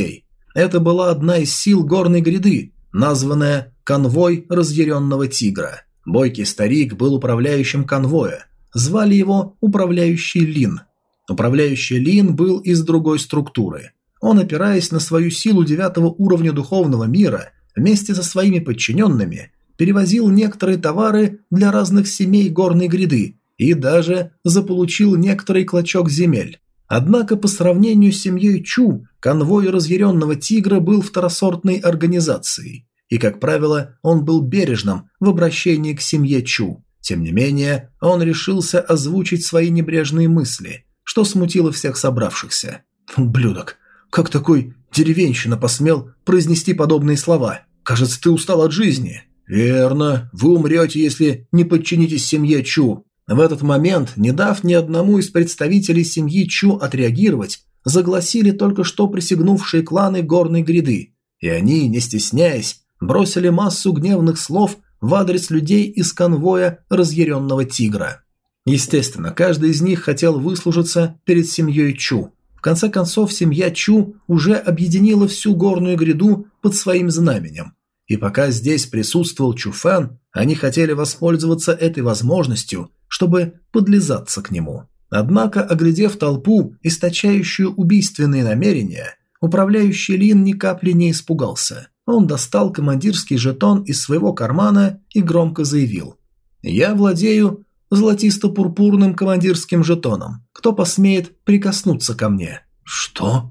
Это была одна из сил горной гряды, названная «Конвой разъяренного тигра». Бойкий старик был управляющим конвоя. Звали его Управляющий Лин. Управляющий Лин был из другой структуры. Он, опираясь на свою силу девятого уровня духовного мира, вместе со своими подчиненными перевозил некоторые товары для разных семей горной гряды и даже заполучил некоторый клочок земель. Однако по сравнению с семьей Чу, конвой разъяренного тигра был второсортной организацией, и, как правило, он был бережным в обращении к семье Чу. Тем не менее, он решился озвучить свои небрежные мысли, что смутило всех собравшихся. «Ублюдок, как такой деревенщина посмел произнести подобные слова? Кажется, ты устал от жизни». «Верно, вы умрете, если не подчинитесь семье Чу». В этот момент, не дав ни одному из представителей семьи Чу отреагировать, загласили только что присягнувшие кланы горной гряды, и они, не стесняясь, бросили массу гневных слов в адрес людей из конвоя разъяренного тигра. Естественно, каждый из них хотел выслужиться перед семьей Чу. В конце концов, семья Чу уже объединила всю горную гряду под своим знаменем. И пока здесь присутствовал Чуфэн, они хотели воспользоваться этой возможностью, чтобы подлизаться к нему. Однако, оглядев толпу, источающую убийственные намерения, управляющий Лин ни капли не испугался. Он достал командирский жетон из своего кармана и громко заявил: «Я владею золотисто-пурпурным командирским жетоном. Кто посмеет прикоснуться ко мне?» «Что?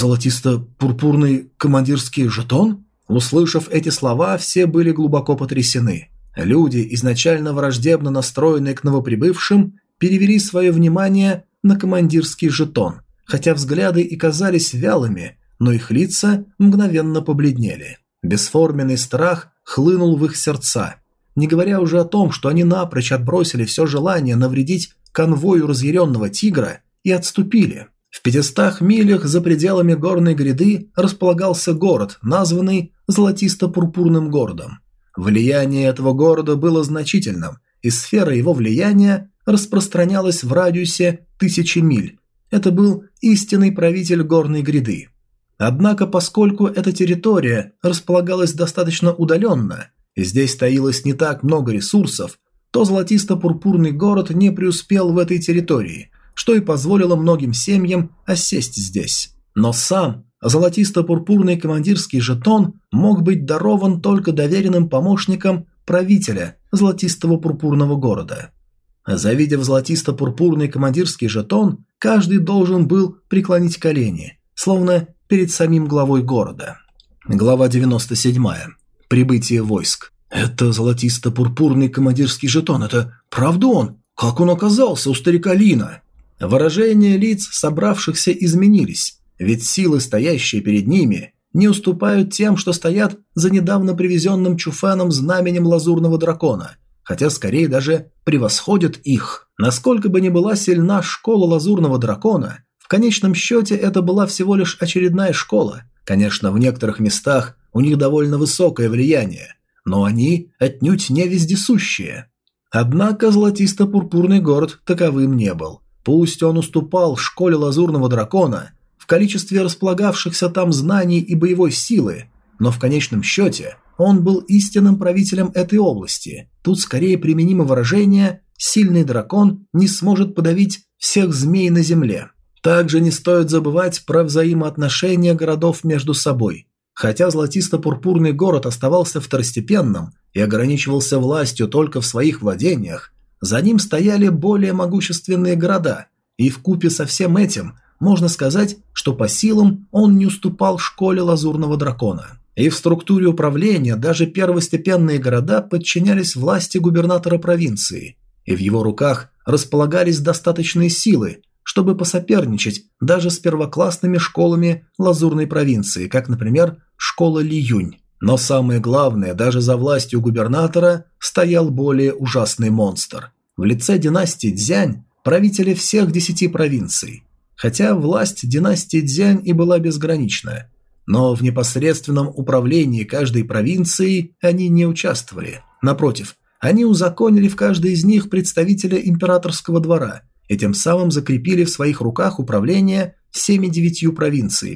Золотисто-пурпурный командирский жетон?» Услышав эти слова, все были глубоко потрясены. Люди, изначально враждебно настроенные к новоприбывшим, перевели свое внимание на командирский жетон, хотя взгляды и казались вялыми, но их лица мгновенно побледнели. Бесформенный страх хлынул в их сердца, не говоря уже о том, что они напрочь отбросили все желание навредить конвою разъяренного тигра и отступили. В пятистах милях за пределами горной гряды располагался город, названный Золотисто-пурпурным городом. Влияние этого города было значительным, и сфера его влияния распространялась в радиусе тысячи миль. Это был истинный правитель горной гряды. Однако, поскольку эта территория располагалась достаточно удаленно, и здесь таилось не так много ресурсов, то Золотисто-пурпурный город не преуспел в этой территории, что и позволило многим семьям осесть здесь. Но сам золотисто-пурпурный командирский жетон мог быть дарован только доверенным помощникам правителя золотистого пурпурного города. Завидев золотисто-пурпурный командирский жетон, каждый должен был преклонить колени, словно перед самим главой города. Глава девяносто семь. Прибытие войск. «Это золотисто-пурпурный командирский жетон, это правда он? Как он оказался у старика Лина?» Выражения лиц собравшихся изменились, ведь силы, стоящие перед ними, не уступают тем, что стоят за недавно привезенным Чуфэном знаменем лазурного дракона, хотя скорее даже превосходят их. Насколько бы ни была сильна школа лазурного дракона, в конечном счете это была всего лишь очередная школа. Конечно, в некоторых местах у них довольно высокое влияние, но они отнюдь не вездесущие. Однако золотисто-пурпурный город таковым не был. Пусть он уступал школе лазурного дракона в количестве располагавшихся там знаний и боевой силы, но в конечном счете он был истинным правителем этой области. Тут скорее применимо выражение «сильный дракон не сможет подавить всех змей на земле». Также не стоит забывать про взаимоотношения городов между собой. Хотя золотисто-пурпурный город оставался второстепенным и ограничивался властью только в своих владениях, за ним стояли более могущественные города, и вкупе со всем этим можно сказать, что по силам он не уступал школе лазурного дракона. И в структуре управления даже первостепенные города подчинялись власти губернатора провинции, и в его руках располагались достаточные силы, чтобы посоперничать даже с первоклассными школами лазурной провинции, как, например, школа Ли-Юнь. Но самое главное, даже за властью губернатора стоял более ужасный монстр. В лице династии Цзянь, правителя всех десяти провинций. Хотя власть династии Цзянь и была безгранична, но в непосредственном управлении каждой провинцией они не участвовали. Напротив, они узаконили в каждой из них представителя императорского двора и тем самым закрепили в своих руках управление всеми девятью провинциями.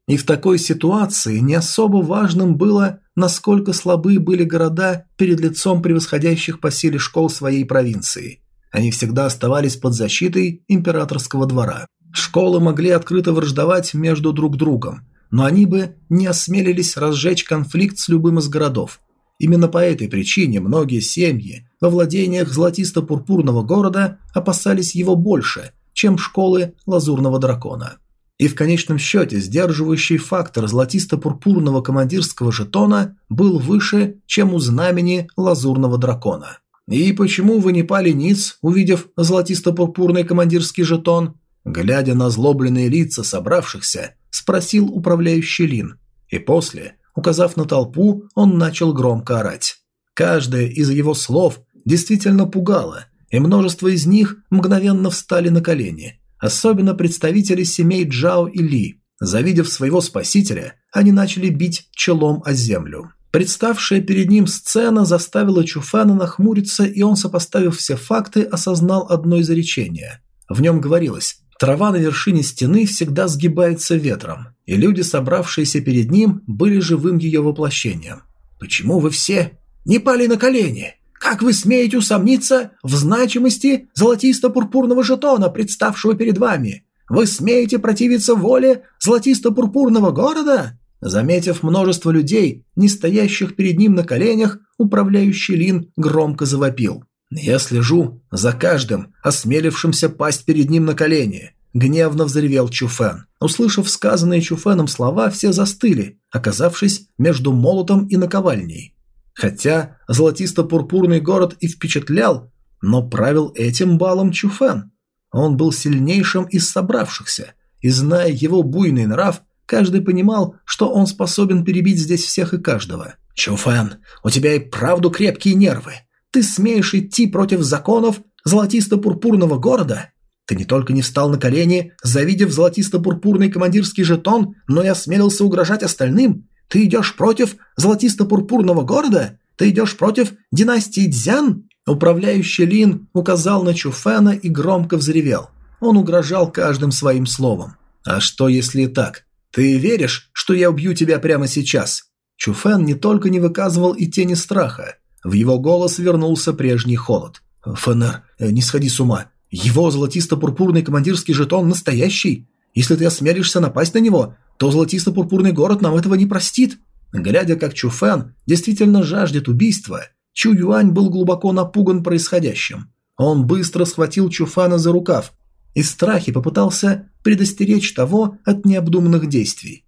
И в такой ситуации не особо важным было, насколько слабы были города перед лицом превосходящих по силе школ своей провинции. Они всегда оставались под защитой императорского двора. Школы могли открыто враждовать между друг другом, но они бы не осмелились разжечь конфликт с любым из городов. Именно по этой причине многие семьи во владениях золотисто-пурпурного города опасались его больше, чем школы Лазурного дракона. И в конечном счете сдерживающий фактор золотисто-пурпурного командирского жетона был выше, чем у знамени Лазурного дракона. «И почему вы не пали ниц, увидев золотисто-пурпурный командирский жетон?» Глядя на злобленные лица собравшихся, спросил управляющий Лин. И после, указав на толпу, он начал громко орать. Каждое из его слов действительно пугало, и множество из них мгновенно встали на колени. Особенно представители семей Джао и Ли. Завидев своего спасителя, они начали бить челом о землю. Представшая перед ним сцена заставила Чуфена нахмуриться, и он, сопоставив все факты, осознал одно изречение. В нем говорилось: «Трава на вершине стены всегда сгибается ветром», и люди, собравшиеся перед ним, были живым ее воплощением. «Почему вы все не пали на колени? Как вы смеете усомниться в значимости золотисто-пурпурного жетона, представшего перед вами? Вы смеете противиться воле золотисто-пурпурного города?» Заметив множество людей, не стоящих перед ним на коленях, управляющий Лин громко завопил. «Я слежу за каждым, осмелившимся пасть перед ним на колени», – гневно взревел Чуфен. Услышав сказанные Чуфеном слова, все застыли, оказавшись между молотом и наковальней. Хотя золотисто-пурпурный город и впечатлял, но правил этим балом Чуфен. Он был сильнейшим из собравшихся, и, зная его буйный нрав, каждый понимал, что он способен перебить здесь всех и каждого. «Чуфен, у тебя и правду крепкие нервы. Ты смеешь идти против законов золотисто-пурпурного города? Ты не только не встал на колени, завидев золотисто-пурпурный командирский жетон, но и осмелился угрожать остальным. Ты идешь против золотисто-пурпурного города? Ты идешь против династии Дзян?» Управляющий Лин указал на Чуфена и громко взревел. Он угрожал каждым своим словом. «А что, если и так? Ты веришь, что я убью тебя прямо сейчас?» Чуфен не только не выказывал и тени страха. В его голос вернулся прежний холод. «Фенер, не сходи с ума. Его золотисто-пурпурный командирский жетон настоящий. Если ты осмелишься напасть на него, то золотисто-пурпурный город нам этого не простит». Глядя, как Чуфен действительно жаждет убийства, Чу Юань был глубоко напуган происходящим. Он быстро схватил Чуфена за рукав и в страхе попытался предостеречь того от необдуманных действий.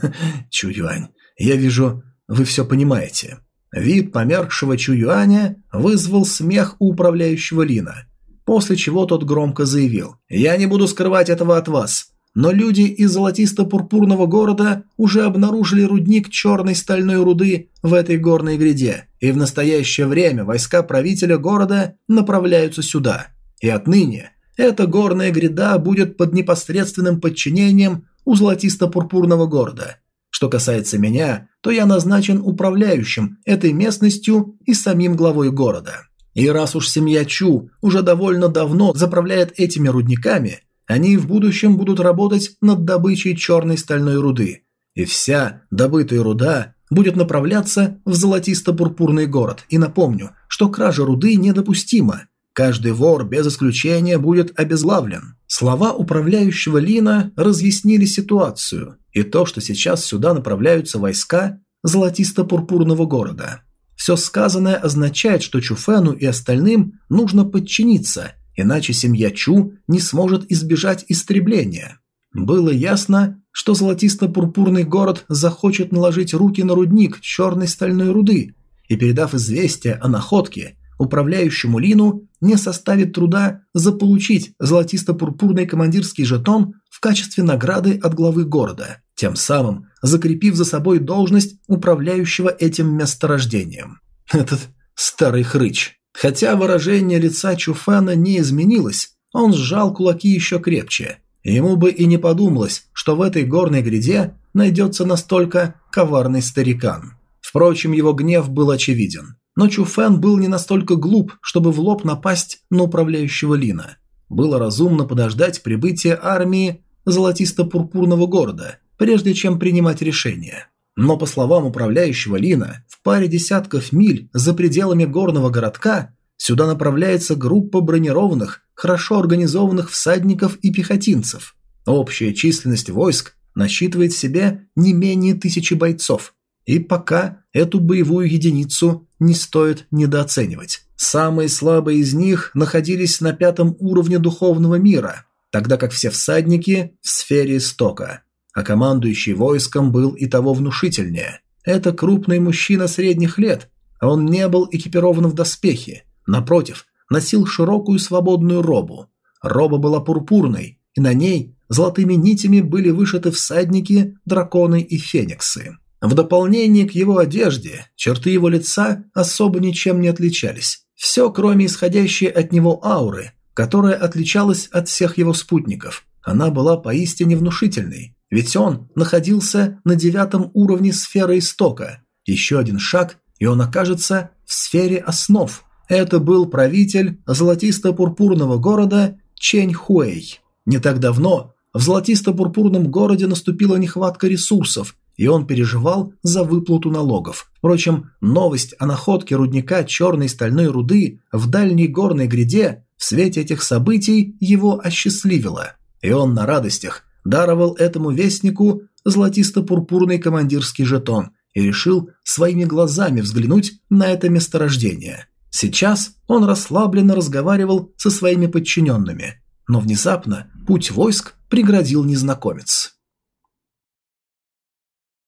«Чу Юань, я вижу, вы все понимаете». Вид померкшего Чу Юаня вызвал смех у управляющего Лина, после чего тот громко заявил: «Я не буду скрывать этого от вас, но люди из золотисто-пурпурного города уже обнаружили рудник черной стальной руды в этой горной гряде, и в настоящее время войска правителя города направляются сюда, и отныне эта горная гряда будет под непосредственным подчинением у золотисто-пурпурного города. Что касается меня, то я назначен управляющим этой местностью и самим главой города. И раз уж семья Чу уже довольно давно заправляет этими рудниками, они в будущем будут работать над добычей черной стальной руды, и вся добытая руда будет направляться в золотисто-пурпурный город. И напомню, что кража руды недопустима. Каждый вор без исключения будет обезглавлен». Слова управляющего Лина разъяснили ситуацию и то, что сейчас сюда направляются войска золотисто-пурпурного города. Все сказанное означает, что Чуфену и остальным нужно подчиниться, иначе семья Чу не сможет избежать истребления. Было ясно, что золотисто-пурпурный город захочет наложить руки на рудник черной стальной руды, и, передав известие о находке, управляющему Лину не составит труда заполучить золотисто-пурпурный командирский жетон в качестве награды от главы города, тем самым закрепив за собой должность управляющего этим месторождением. Этот старый хрыч. Хотя выражение лица Чуфена не изменилось, он сжал кулаки еще крепче. Ему бы и не подумалось, что в этой горной гряде найдется настолько коварный старикан. Впрочем, его гнев был очевиден. Но Чуфен был не настолько глуп, чтобы в лоб напасть на управляющего Лина. Было разумно подождать прибытия армии золотисто-пурпурного города прежде чем принимать решение. Но по словам управляющего Лина, в паре десятков миль за пределами горного городка сюда направляется группа бронированных, хорошо организованных всадников и пехотинцев. Общая численность войск насчитывает в себе не менее тысячи бойцов. И пока эту боевую единицу не стоит недооценивать. Самые слабые из них находились на пятом уровне духовного мира, тогда как все всадники в сфере истока. А командующий войском был и того внушительнее. Это крупный мужчина средних лет, а он не был экипирован в доспехи. Напротив, носил широкую свободную робу. Роба была пурпурной, и на ней золотыми нитями были вышиты всадники, драконы и фениксы. В дополнение к его одежде, черты его лица особо ничем не отличались. Все, кроме исходящей от него ауры, которая отличалась от всех его спутников. Она была поистине внушительной, ведь он находился на девятом уровне сферы истока. Еще один шаг, и он окажется в сфере основ. Это был правитель золотисто-пурпурного города Чэнь-Хуэй. Не так давно в золотисто-пурпурном городе наступила нехватка ресурсов, и он переживал за выплату налогов. Впрочем, новость о находке рудника черной стальной руды в дальней горной гряде в свете этих событий его осчастливила, и он на радостях даровал этому вестнику золотисто-пурпурный командирский жетон и решил своими глазами взглянуть на это месторождение. Сейчас он расслабленно разговаривал со своими подчиненными, но внезапно путь войск преградил незнакомец.